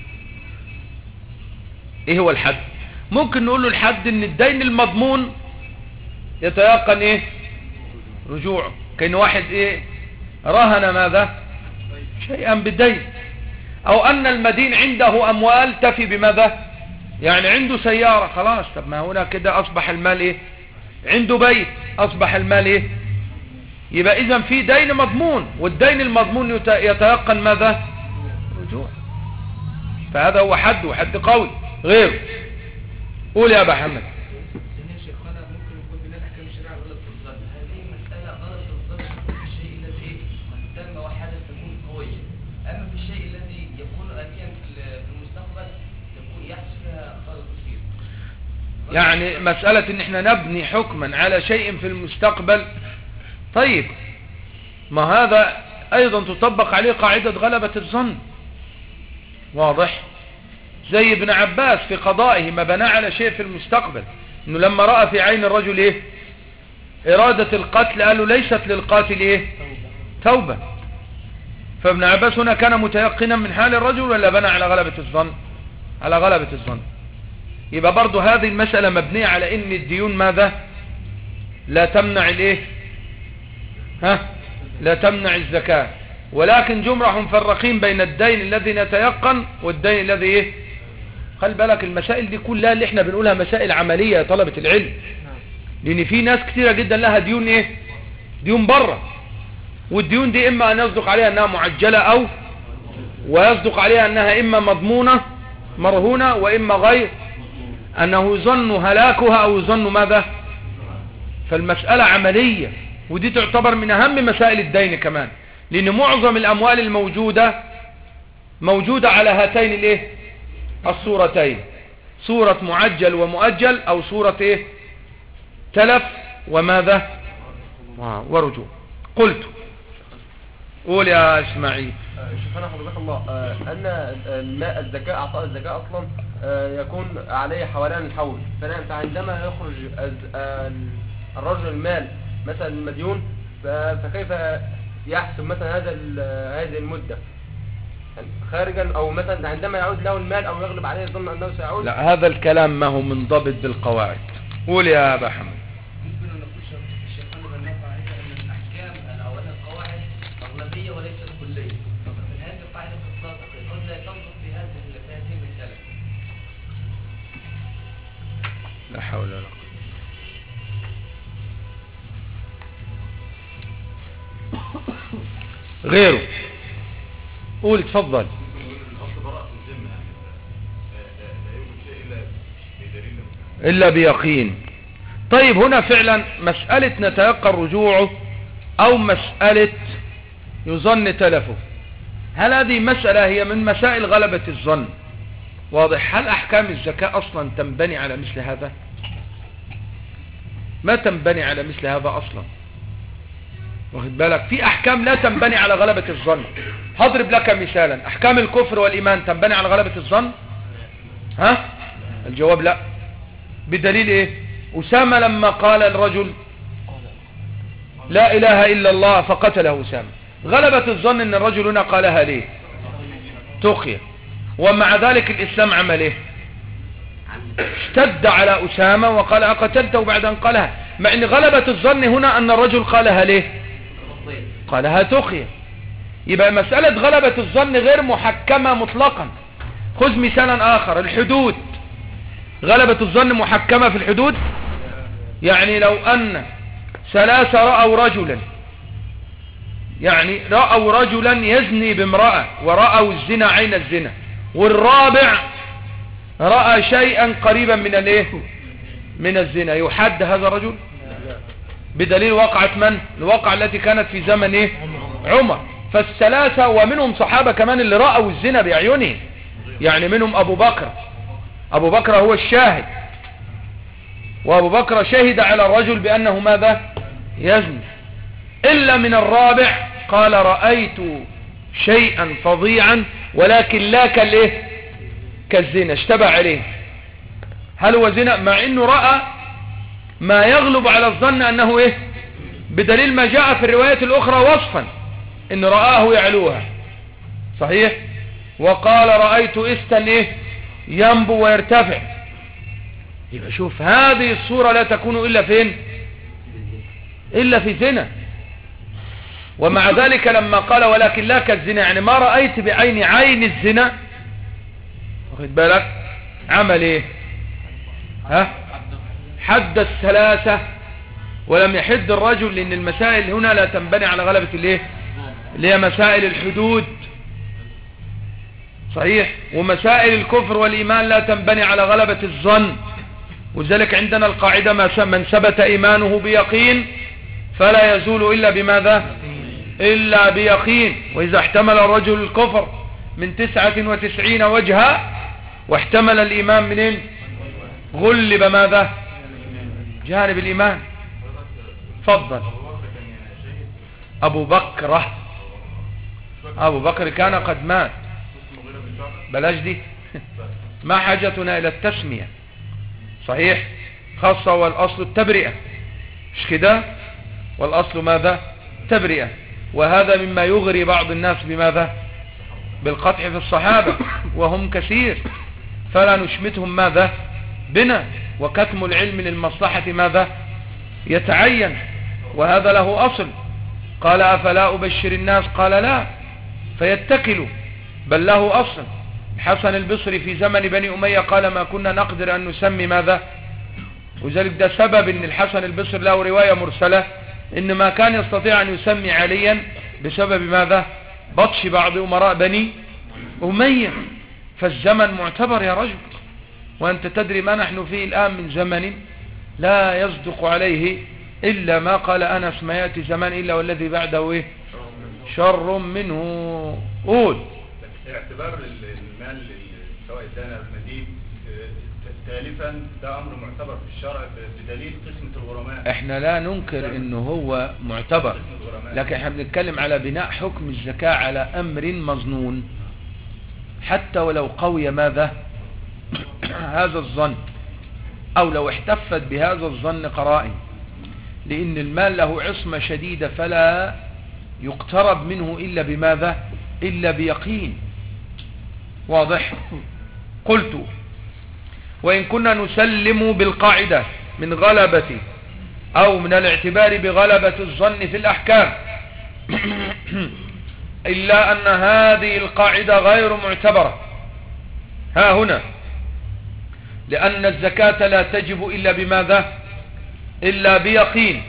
ايه هو الحد؟ ممكن نقول له الحد ان الدين المضمون يتيقن ايه؟ رجوعه. كأن واحد ايه؟ رهن ماذا؟ شيئا بالدين. او ان المدين عنده اموال تفي بماذا؟ يعني عنده سيارة خلاص. طب ما هنا كده اصبح المال ايه؟ عنده بيت اصبح المال ايه؟ يبقى اذا في دين مضمون، والدين المضمون يتيقن ماذا؟ رجوع. فهذا هو حد، وحد قوي غيره. قول يا ابا حمد. سنين شيخنا ممكن يكون بناء احكام الشريعه غلبة الظن. هذه مساله غلبة الظن تكون في الشيء الذي قد تم وحدث تكون قويه، اما في الشيء الذي يكون اتيا في المستقبل تكون يحدث فيها خلل كثير. يعني مسألة ان احنا نبني حكما على شيء في المستقبل، طيب ما هذا ايضا تطبق عليه قاعدة غلبة الظن. واضح؟ زي ابن عباس في قضائه ما بنى على شيء في المستقبل، انه لما رأى في عين الرجل ايه؟ ارادة القتل، قالوا ليست للقاتل ايه؟ توبة. فابن عباس هنا كان متيقنا من حال الرجل ولا بنى على غلبة الظن؟ على غلبة الظن. يبقى برضو هذه المسألة مبنية على ان الديون ماذا؟ لا تمنع الايه؟ لا تمنع الزكاة، ولكن جمرة مفرقين بين الدين الذي نتيقن والدين الذي ايه؟ خلي بالك المسائل دي كلها اللي احنا بنقولها مسائل عملية يا طلبة العلم، لان في ناس كثيرة جدا لها ديون ايه؟ ديون بره، والديون دي اما ان يصدق عليها انها معجلة او ويصدق عليها انها اما مضمونة مرهونة، واما غير انه يظن هلاكها او يظن ماذا. فالمسألة عملية، ودي تعتبر من اهم مسائل الدين كمان، لان معظم الاموال الموجودة موجودة على هاتين الايه؟ الصورتين، صورة معجل ومؤجل، او صورة ايه؟ تلف وماذا ورجوع. قلت قول يا اسماعيل. شوفنا حضرتك الله ان الماء الزكاة، اعطاء الزكاة اصلا يكون عليه حوالين الحول، فعندما يخرج الرجل المال مثلا المديون، فكيف يحسب مثلا هذه المدة خارجا، او مثلا عندما يعود له المال او يغلب عليه ظن انه سيعود؟ لا، هذا الكلام ما هو منضبط بالقواعد. قول يا ابا حمد. ممكن ان نقول الشيخان بنى قاعده ان الاحكام او ان القواعد اغلبيه وليست كليه، فمن هذه القاعده قد لا تنطق في هذه المساله. لا حول ولا قوه. غيره قول اتفضل. إلا بيقين. طيب هنا فعلا مسألة نتيقن رجوعه أو مسألة يظن تلفه، هل هذه مسألة هي من مسائل غلبة الظن؟ واضح؟ هل أحكام الزكاة أصلا تنبني على مثل هذا؟ ما تنبني على مثل هذا أصلا. واخد بالك؟ في أحكام لا تنبني على غلبة الظن. هضرب لك مثالا، أحكام الكفر والإيمان تنبني على غلبة الظن؟ الجواب لا. بدليل ايه؟ أسامة لما قال الرجل لا إله إلا الله فقتله أسامة، غلبة الظن ان الرجل هنا قالها ليه؟ تقيا. ومع ذلك الإسلام عمل ايه؟ اشتد على أسامة وقال أقتلته بعد أن قالها، مع ان غلبة الظن هنا ان الرجل قالها ليه؟ قالها تقيا. يبقى مسألة غلبة الظن غير محكمة مطلقا. خذ مثالا آخر، الحدود، غلبة الظن محكمة في الحدود؟ يعني لو أن ثلاثة رأوا رجلا، يعني رأوا رجلا يزني بامرأة ورأوا الزنا عين الزنا، والرابع رأى شيئا قريبا من الايه؟ من الزنا، يحد هذا الرجل؟ بدليل وقعة من؟ الواقعة التي كانت في زمن ايه؟ عمر. فالثلاثة ومنهم صحابة كمان اللي رأوا الزنا بأعينهم، يعني منهم أبو بكر. أبو بكر هو الشاهد، وأبو بكر شهد على الرجل بأنه ماذا؟ يزني. إلا من الرابع قال رأيت شيئا فظيعا ولكن لا كالايه؟ كالزنا، اشتبه عليه. هل هو زنا؟ مع انه رأى ما يغلب على الظن انه ايه؟ بدليل ما جاء في الروايات الاخرى وصفا ان رآه يعلوها، صحيح؟ وقال رأيت استا ايه؟ ينبو ويرتفع. يبقى شوف هذه الصورة لا تكون الا فين؟ الا في زنا. ومع ذلك لما قال ولكن لا كالزنا، يعني ما رأيت بعين عين الزنا، واخد بالك؟ عمل ايه؟ حد الثلاثة ولم يحد الرجل، لأن المسائل هنا لا تنبني على غلبة الايه اللي هي مسائل الحدود، صحيح، ومسائل الكفر والإيمان لا تنبني على غلبة الظن. وذلك عندنا القاعدة من ثبت إيمانه بيقين فلا يزول إلا بماذا؟ إلا بيقين. وإذا احتمل الرجل الكفر من 99 وجها واحتمل الإيمان منين؟ غلب ماذا؟ جانب الإيمان. فضل. أبو بكر كان قد مات، بلاش دي ما حاجتنا إلى التسمية، صحيح، خاصة والأصل التبرئة، مش كده؟ والأصل ماذا؟ تبرئة. وهذا مما يغري بعض الناس بماذا؟ بالقطع في الصحابة، وهم كثير، فلا نشمتهم ماذا؟ بنا. وكتم العلم للمصلحة ماذا؟ يتعين، وهذا له أصل. قال أفلا أبشر الناس؟ قال لا، فيتكلوا، بل له أصل. حسن البصري في زمن بني أمية قال ما كنا نقدر أن نسمي ماذا؟ وذلك ده سبب أن الحسن البصري له رواية مرسلة إن ما كان يستطيع أن يسمي عليا بسبب ماذا؟ بطش بعض أمراء بني أمية. فالزمن معتبر يا رجل، وأنت تدري ما نحن فيه الآن من زمن لا يصدق عليه إلا ما قال أنس ما يأتي زمان إلا والذي بعده إيه؟ شر منه. قول. اعتبار المال سواء دان أو مدين تالفا ده أمر معتبر في الشرع بدليل قسمة الغرماء. احنا لا ننكر انه هو معتبر، لكن احنا بنتكلم على بناء حكم الزكاة على أمر مظنون، حتى ولو قوي ماذا؟ هذا الظن، أو لو احتفت بهذا الظن قرائن، لأن المال له عصمة شديدة فلا يقترب منه إلا بماذا؟ إلا بيقين. واضح؟ قلت وإن كنا نسلم بالقاعدة من غلبة أو من الاعتبار بغلبة الظن في الأحكام إلا أن هذه القاعدة غير معتبرة ها هنا، لأن الزكاة لا تجب إلا بماذا؟ إلا بيقين.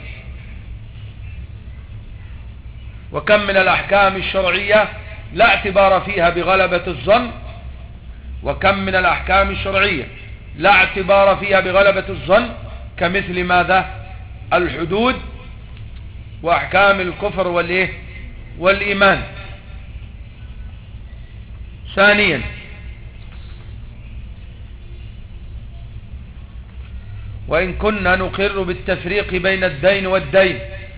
وكم من الأحكام الشرعية لا اعتبار فيها بغلبة الظن، وكم من الأحكام الشرعية لا اعتبار فيها بغلبة الظن، كمثل ماذا؟ الحدود وأحكام الكفر والإيه؟ والإيمان. ثانيا وإن كنا نقر بالتفريق بين الدين والدين،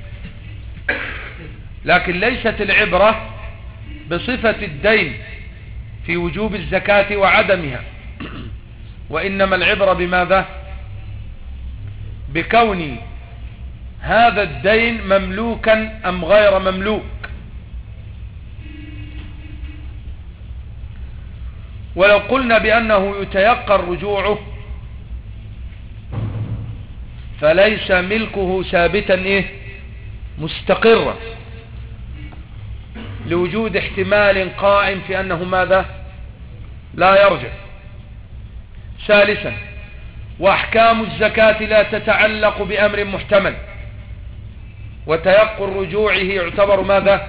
لكن ليست العبرة بصفة الدين في وجوب الزكاة وعدمها، وإنما العبرة بماذا؟ بكون هذا الدين مملوكا أم غير مملوك. ولو قلنا بأنه يتيقن رجوعه فليس ملكه ثابتا إيه؟ مستقرا، لوجود احتمال قائم في أنه ماذا؟ لا يرجع. ثالثا وأحكام الزكاة لا تتعلق بأمر محتمل، وتيقن رجوعه يعتبر ماذا؟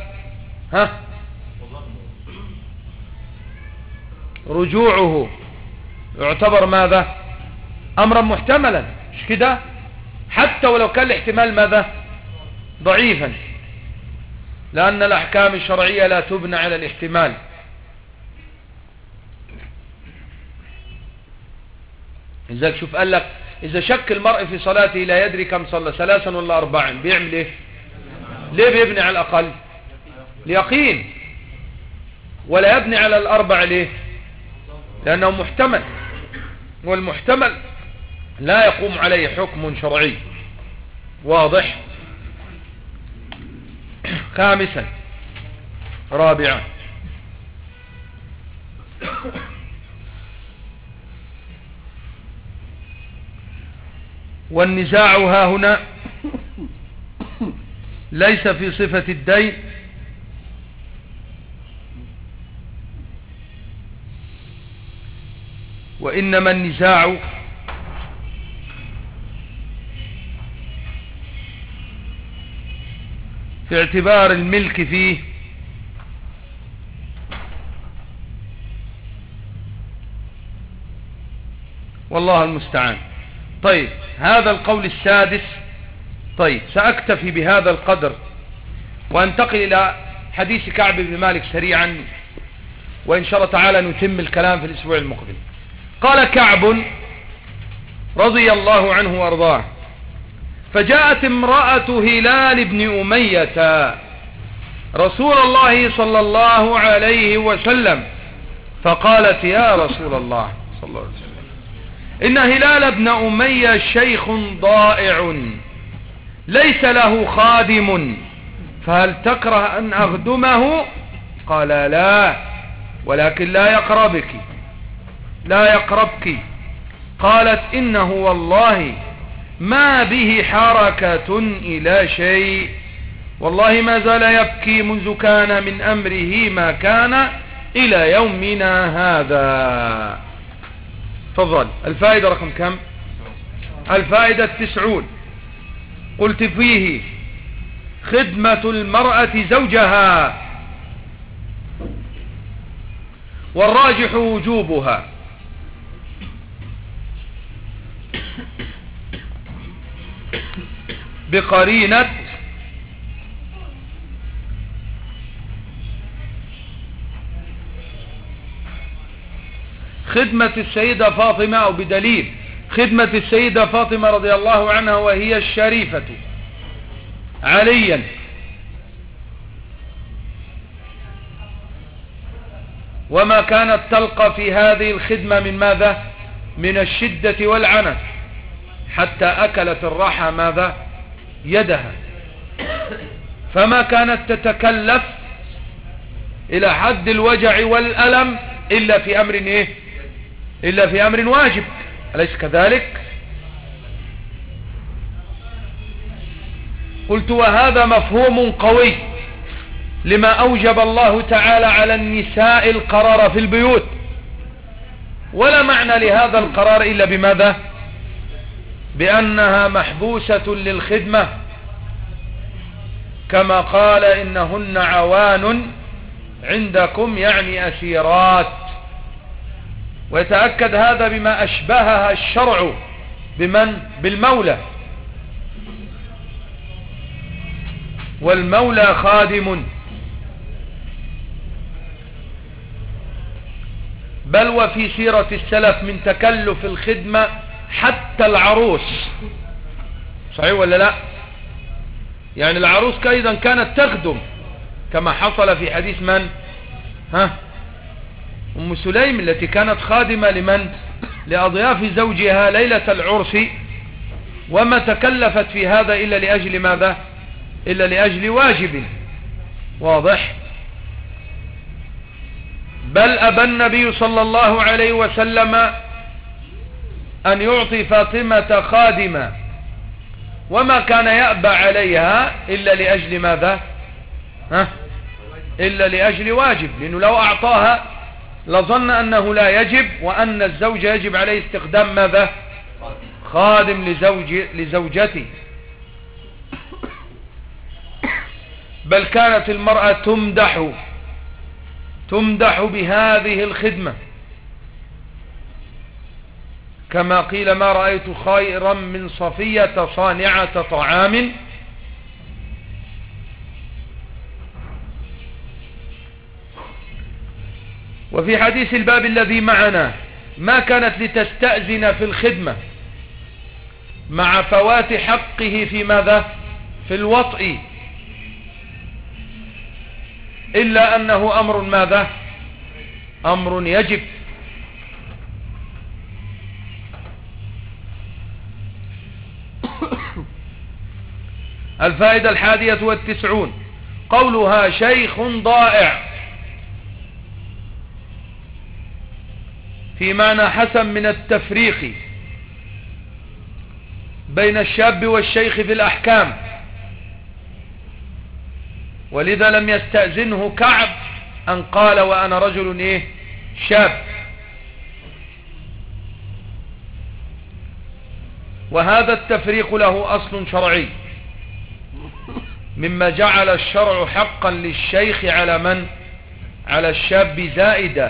رجوعه يعتبر ماذا؟ أمرا محتملا، مش كده؟ حتى ولو كان الاحتمال ماذا؟ ضعيفا، لأن الأحكام الشرعية لا تبنى على الاحتمال. إذا شوف قال لك إذا شك المرء في صلاته لا يدري كم صلى 3 ولا 4 بيعمل إيه؟ ليه بيبني على الأقل؟ ليقين. ولا يبني على الأربع ليه؟ لأنه محتمل، والمحتمل لا يقوم عليه حكم شرعي. واضح؟ خامسا رابعا والنزاع ها هنا ليس في صفة الدين وإنما النزاع في اعتبار الملك فيه والله المستعان. طيب هذا القول السادس. طيب سأكتفي بهذا القدر وانتقل إلى حديث كعب بن مالك سريعا، وإن شاء الله تعالى نتم الكلام في الأسبوع المقبل. قال كعب رضي الله عنه وارضاه: فجاءت امرأة هلال بن أمية رسول الله صلى الله عليه وسلم فقالت: يا رسول الله صلى الله عليه وسلم، إن هلال بن أمية شيخ ضائع ليس له خادم، فهل تكره أن أخدمه؟ قال: لا، ولكن لا يقربك. قالت: إنه والله ما به حركة إلى شيء، والله ما زال يبكي منذ كان من أمره ما كان إلى يومنا هذا. تفضل. الفائدة رقم كم؟ الفائدة 90. قلت فيه خدمة المرأة زوجها، والراجح وجوبها، بقرينة خدمة السيدة فاطمة، أو بدليل خدمة السيدة فاطمة رضي الله عنها وهي الشريفة عليا، وما كانت تلقى في هذه الخدمة من ماذا؟ من الشدة والعنت، حتى أكلت الراحة ماذا؟ يدها، فما كانت تتكلف إلى حد الوجع والألم إلا في أمر إيه؟ إلا في أمر واجب، أليس كذلك؟ قلت: وهذا مفهوم قوي لما أوجب الله تعالى على النساء القرار في البيوت، ولا معنى لهذا القرار إلا بماذا؟ بأنها محبوسة للخدمة، كما قال: إنهن عوان عندكم، يعني أسيرات. ويتأكد هذا بما أشبهها الشرع بمن؟ بالمولى، والمولى خادم، بل وفي سيرة السلف من تكلف الخدمة حتى العروس. صحيح ولا لا؟ يعني العروس أيضا كانت تخدم، كما حصل في حديث من؟ أم سليم التي كانت خادمة لمن؟ لأضياف زوجها ليلة العرس، وما تكلفت في هذا إلا لأجل ماذا؟ إلا لأجل واجب. واضح؟ بل أبى النبي صلى الله عليه وسلم أن يعطي فاطمة خادمة، وما كان يأبى عليها إلا لأجل ماذا؟ إلا لأجل واجب، لأنه لو أعطاها لظن أنه لا يجب، وأن الزوج يجب عليه استخدام ماذا؟ خادم لزوجته. بل كانت المرأة تمدح بهذه الخدمة، كما قيل: ما رأيت خيرا من صفية صانعة طعام. وفي حديث الباب الذي معنا: ما كانت لتستأذن في الخدمة مع فوات حقه في ماذا؟ في الوطء، إلا أنه أمر ماذا؟ أمر يجب. الفائدة 91. قولها شيخ ضائع في معنى حسن من التفريق بين الشاب والشيخ في الأحكام، ولذا لم يستأذنه كعب أن قال: وأنا رجل شاب. وهذا التفريق له أصل شرعي، مما جعل الشرع حقا للشيخ على من؟ على الشاب زائدا.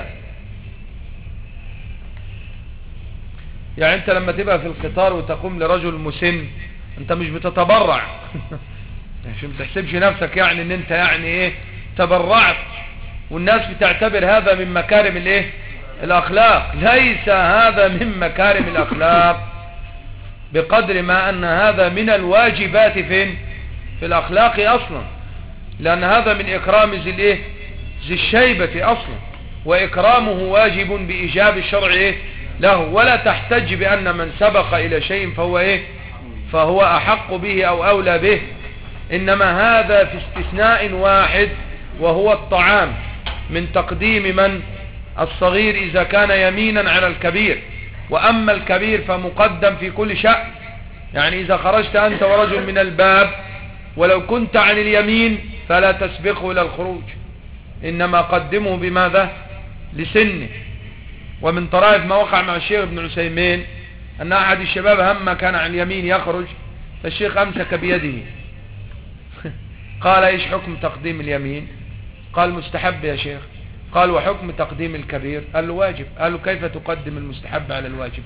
يعني انت لما تبقى في القطار وتقوم لرجل مسن انت مش بتتبرع عشان ما تحسبش نفسك يعني ان انت يعني ايه تبرعت، والناس بتعتبر هذا من مكارم الايه الاخلاق. ليس هذا من مكارم الاخلاق بقدر ما ان هذا من الواجبات فين؟ في الاخلاق اصلا، لان هذا من اكرام ذي الشيبة اصلا، واكرامه واجب بايجاب الشرع ايه له، ولا تحتج بان من سبق الى شيء فهو ايه فهو احق به او اولى به، انما هذا في استثناء واحد وهو الطعام، من تقديم من؟ الصغير اذا كان يمينا على الكبير، واما الكبير فمقدم في كل شأن. يعني اذا خرجت انت ورجل من الباب ولو كنت عن اليمين فلا تسبقه الى الخروج، انما قدمه بماذا؟ لسنه. ومن طرائف ما وقع مع الشيخ ابن عثيمين ان احد الشباب هم كان عن اليمين يخرج، فالشيخ امسك بيده قال ايش حكم تقديم اليمين؟ قال مستحب يا شيخ. قال وحكم تقديم الكبير؟ قال له واجب. قال له كيف تقدم المستحب على الواجب؟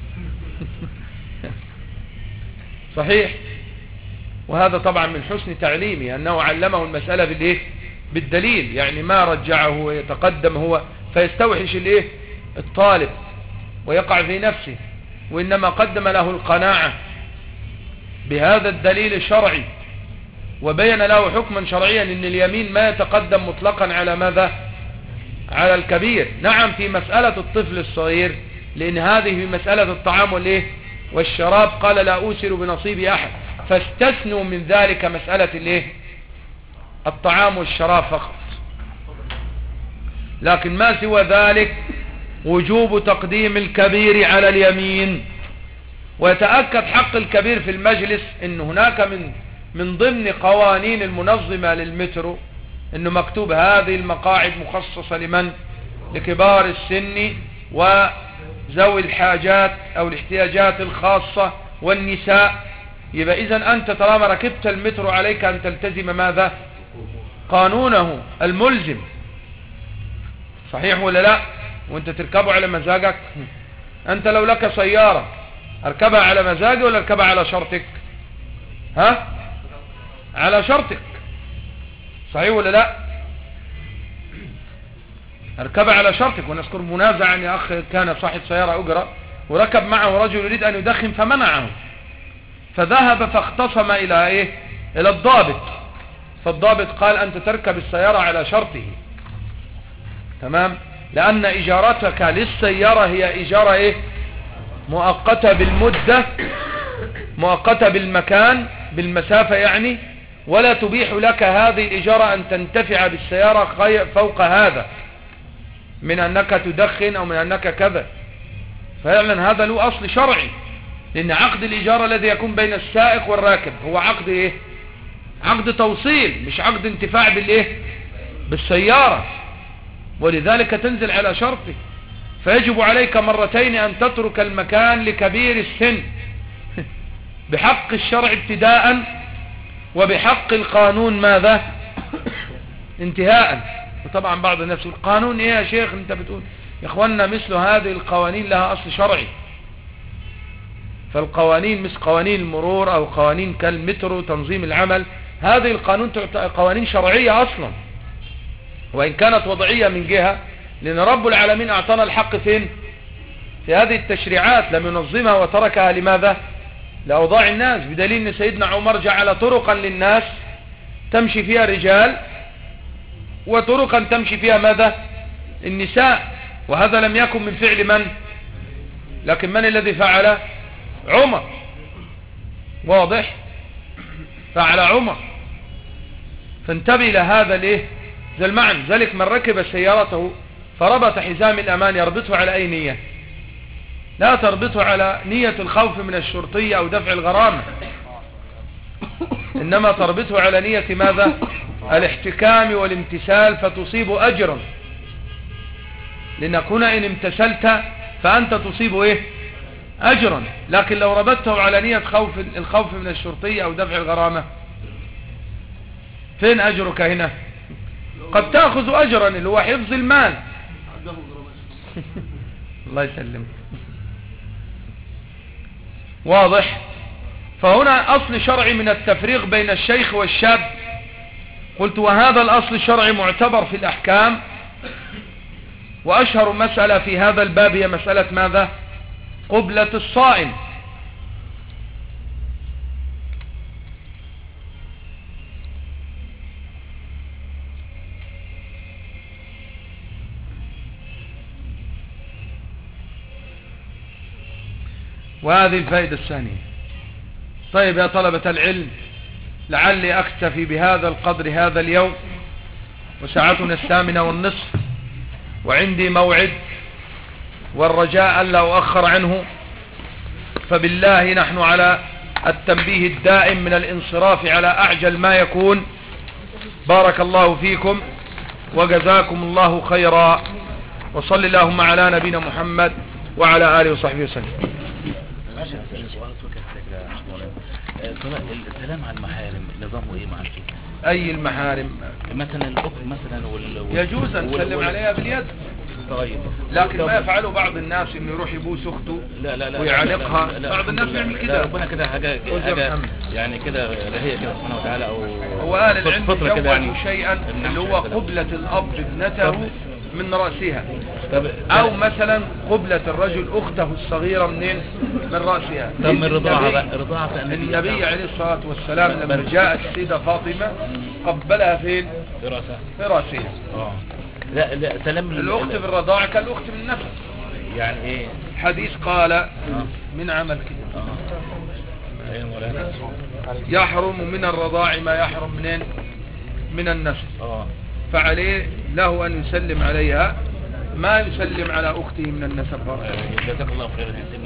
صحيح. وهذا طبعا من حسن تعليمه انه علمه المسألة بالايه بالدليل، يعني ما رجعه ويتقدم هو فيستوحش الايه الطالب ويقع في نفسه، وانما قدم له القناعة بهذا الدليل الشرعي، وبين له حكما شرعيا ان اليمين ما يتقدم مطلقا على ماذا؟ على الكبير. نعم في مسألة الطفل الصغير، لان هذه في مسألة الطعام والايه والشراب قال لا اوسر بنصيب احد، فاستثنوا من ذلك مسألة الايه الطعام والشراب فقط، لكن ما سوى ذلك وجوب تقديم الكبير على اليمين. ويتأكد حق الكبير في المجلس ان هناك من ضمن قوانين المنظمة للمترو انه مكتوب هذه المقاعد مخصصة لمن؟ لكبار السن وذوي الحاجات او الاحتياجات الخاصة والنساء. يبقى اذا انت طالما ركبت المترو عليك ان تلتزم ماذا؟ قانونه الملزم. صحيح ولا لا؟ وانت تركبه على مزاجك. انت لو لك سيارة اركبها على مزاجي ولا اركبها على شرطك؟ ها؟ على شرطك. صحيح ولا لا؟ اركبها على شرطك. ونذكر منازع ان اخ كان صاحب سيارة اجرة وركب معه رجل يريد ان يدخن فمنعه، فذهب فاختصم الى ايه الى الضابط، فالضابط قال انت تركب السيارة على شرطه. تمام؟ لان اجارتك للسيارة هي اجارة ايه مؤقتة بالمدة، مؤقتة بالمكان بالمسافة يعني، ولا تبيح لك هذه الإجارة أن تنتفع بالسيارة فوق هذا من أنك تدخن أو من أنك كذا. فعلا هذا له أصل شرعي، لأن عقد الإجارة الذي يكون بين السائق والراكب هو عقد إيه؟ عقد توصيل، مش عقد انتفاع بالإيه؟ بالسيارة، ولذلك تنزل على شرطه. فيجب عليك مرتين أن تترك المكان لكبير السن بحق الشرع ابتداء وبحق القانون ماذا؟ انتهاء. وطبعا بعض الناس يقول قانون ايه يا شيخ انت بتقول؟ يا اخوانا مثل هذه القوانين لها اصل شرعي. فالقوانين مثل قوانين المرور او قوانين كالمترو تنظيم العمل، هذه القانون قوانين شرعية اصلا، وان كانت وضعية من جهة، لان رب العالمين اعطانا الحق فين؟ في هذه التشريعات، لم ينظمها وتركها لماذا؟ لأوضاع الناس، بدليل ان سيدنا عمر جعل طرقا للناس تمشي فيها الرجال وطرقا تمشي فيها ماذا؟ النساء. وهذا لم يكن من فعل من؟ لكن من الذي فعل؟ عمر. واضح؟ فعل عمر. فانتبه الى هذا الايه ذا المعنى. ذلك من ركب سيارته فربط حزام الامان يربطه على اي نية؟ لا تربطه على نية الخوف من الشرطية او دفع الغرامة، انما تربطه على نية ماذا؟ الاحتكام والامتثال، فتصيب اجرا، لنكون ان امتثلت فانت تصيب ايه؟ اجرا. لكن لو ربطته على نية الخوف من الشرطية او دفع الغرامة فين أجرك هنا؟ قد تأخذ أجرا اللي هو حفظ المال. الله يسلم. واضح؟ فهنا أصل شرعي من التفريق بين الشيخ والشاب. قلت وهذا الأصل الشرعي معتبر في الأحكام، وأشهر مسألة في هذا الباب هي مسألة ماذا؟ قبلة الصائم. وهذه الفائدة الثانية. طيب يا طلبة العلم، لعلي أكتفي بهذا القدر هذا اليوم، وساعتنا 8:30، وعندي موعد، والرجاء ألا أؤخر عنه، فبالله نحن على التنبيه الدائم من الانصراف على أعجل ما يكون. بارك الله فيكم وجزاكم الله خيرا، وصل اللهم على نبينا محمد وعلى آله وصحبه وسلم. ماشي. سؤال السلام على المحارم نظامه ايه معاك؟ اي المحارم؟ مثلا الاخت مثلا يجوز ان تسلم عليها باليد. طيب لكن ما يفعله بعض الناس انه يروح يبوس اخته ويعانقها. بعض الناس يعمل كده. ربنا كده حاجه يعني كده هي كده سبحانه وتعالى. او هو قال العلم يجوز يعني شيئا اللي هو قبلة الاب ابنته من رأسها، او مثلا قبلة الرجل اخته الصغيرة من رأسها. طب من رضاعة النبي عليه الصلاة والسلام لما جاءت السيدة فاطمة قبلها فين؟ في رأسها. لا سلام الاخت في الرضاعة كالاخت من النفس. يعني ايه حديث قال من عمل كده يحرم من الرضاع ما يحرم من النسب. فعليه له ان يسلم عليها ما يسلم على اخته من النسب. جزاك الله خيرا يا سيدي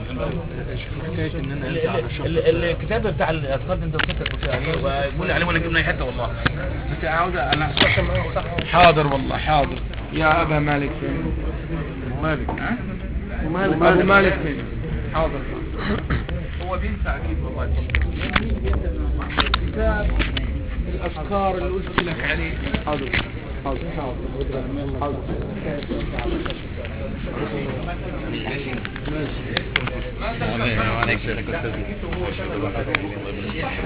محمد. الكتاب بتاع الاذكار انت وصلت وقول عليه ولا جبنا حته والله بس عاوز انا حاضر والله حاضر. يا ابا مالك فين؟ مالك ابو مالك فين؟ حاضر. هو بينسى اكيد والله. كتاب الأذكار اللي قلت لك عليه. حاضر حاضر حاضر حاضر.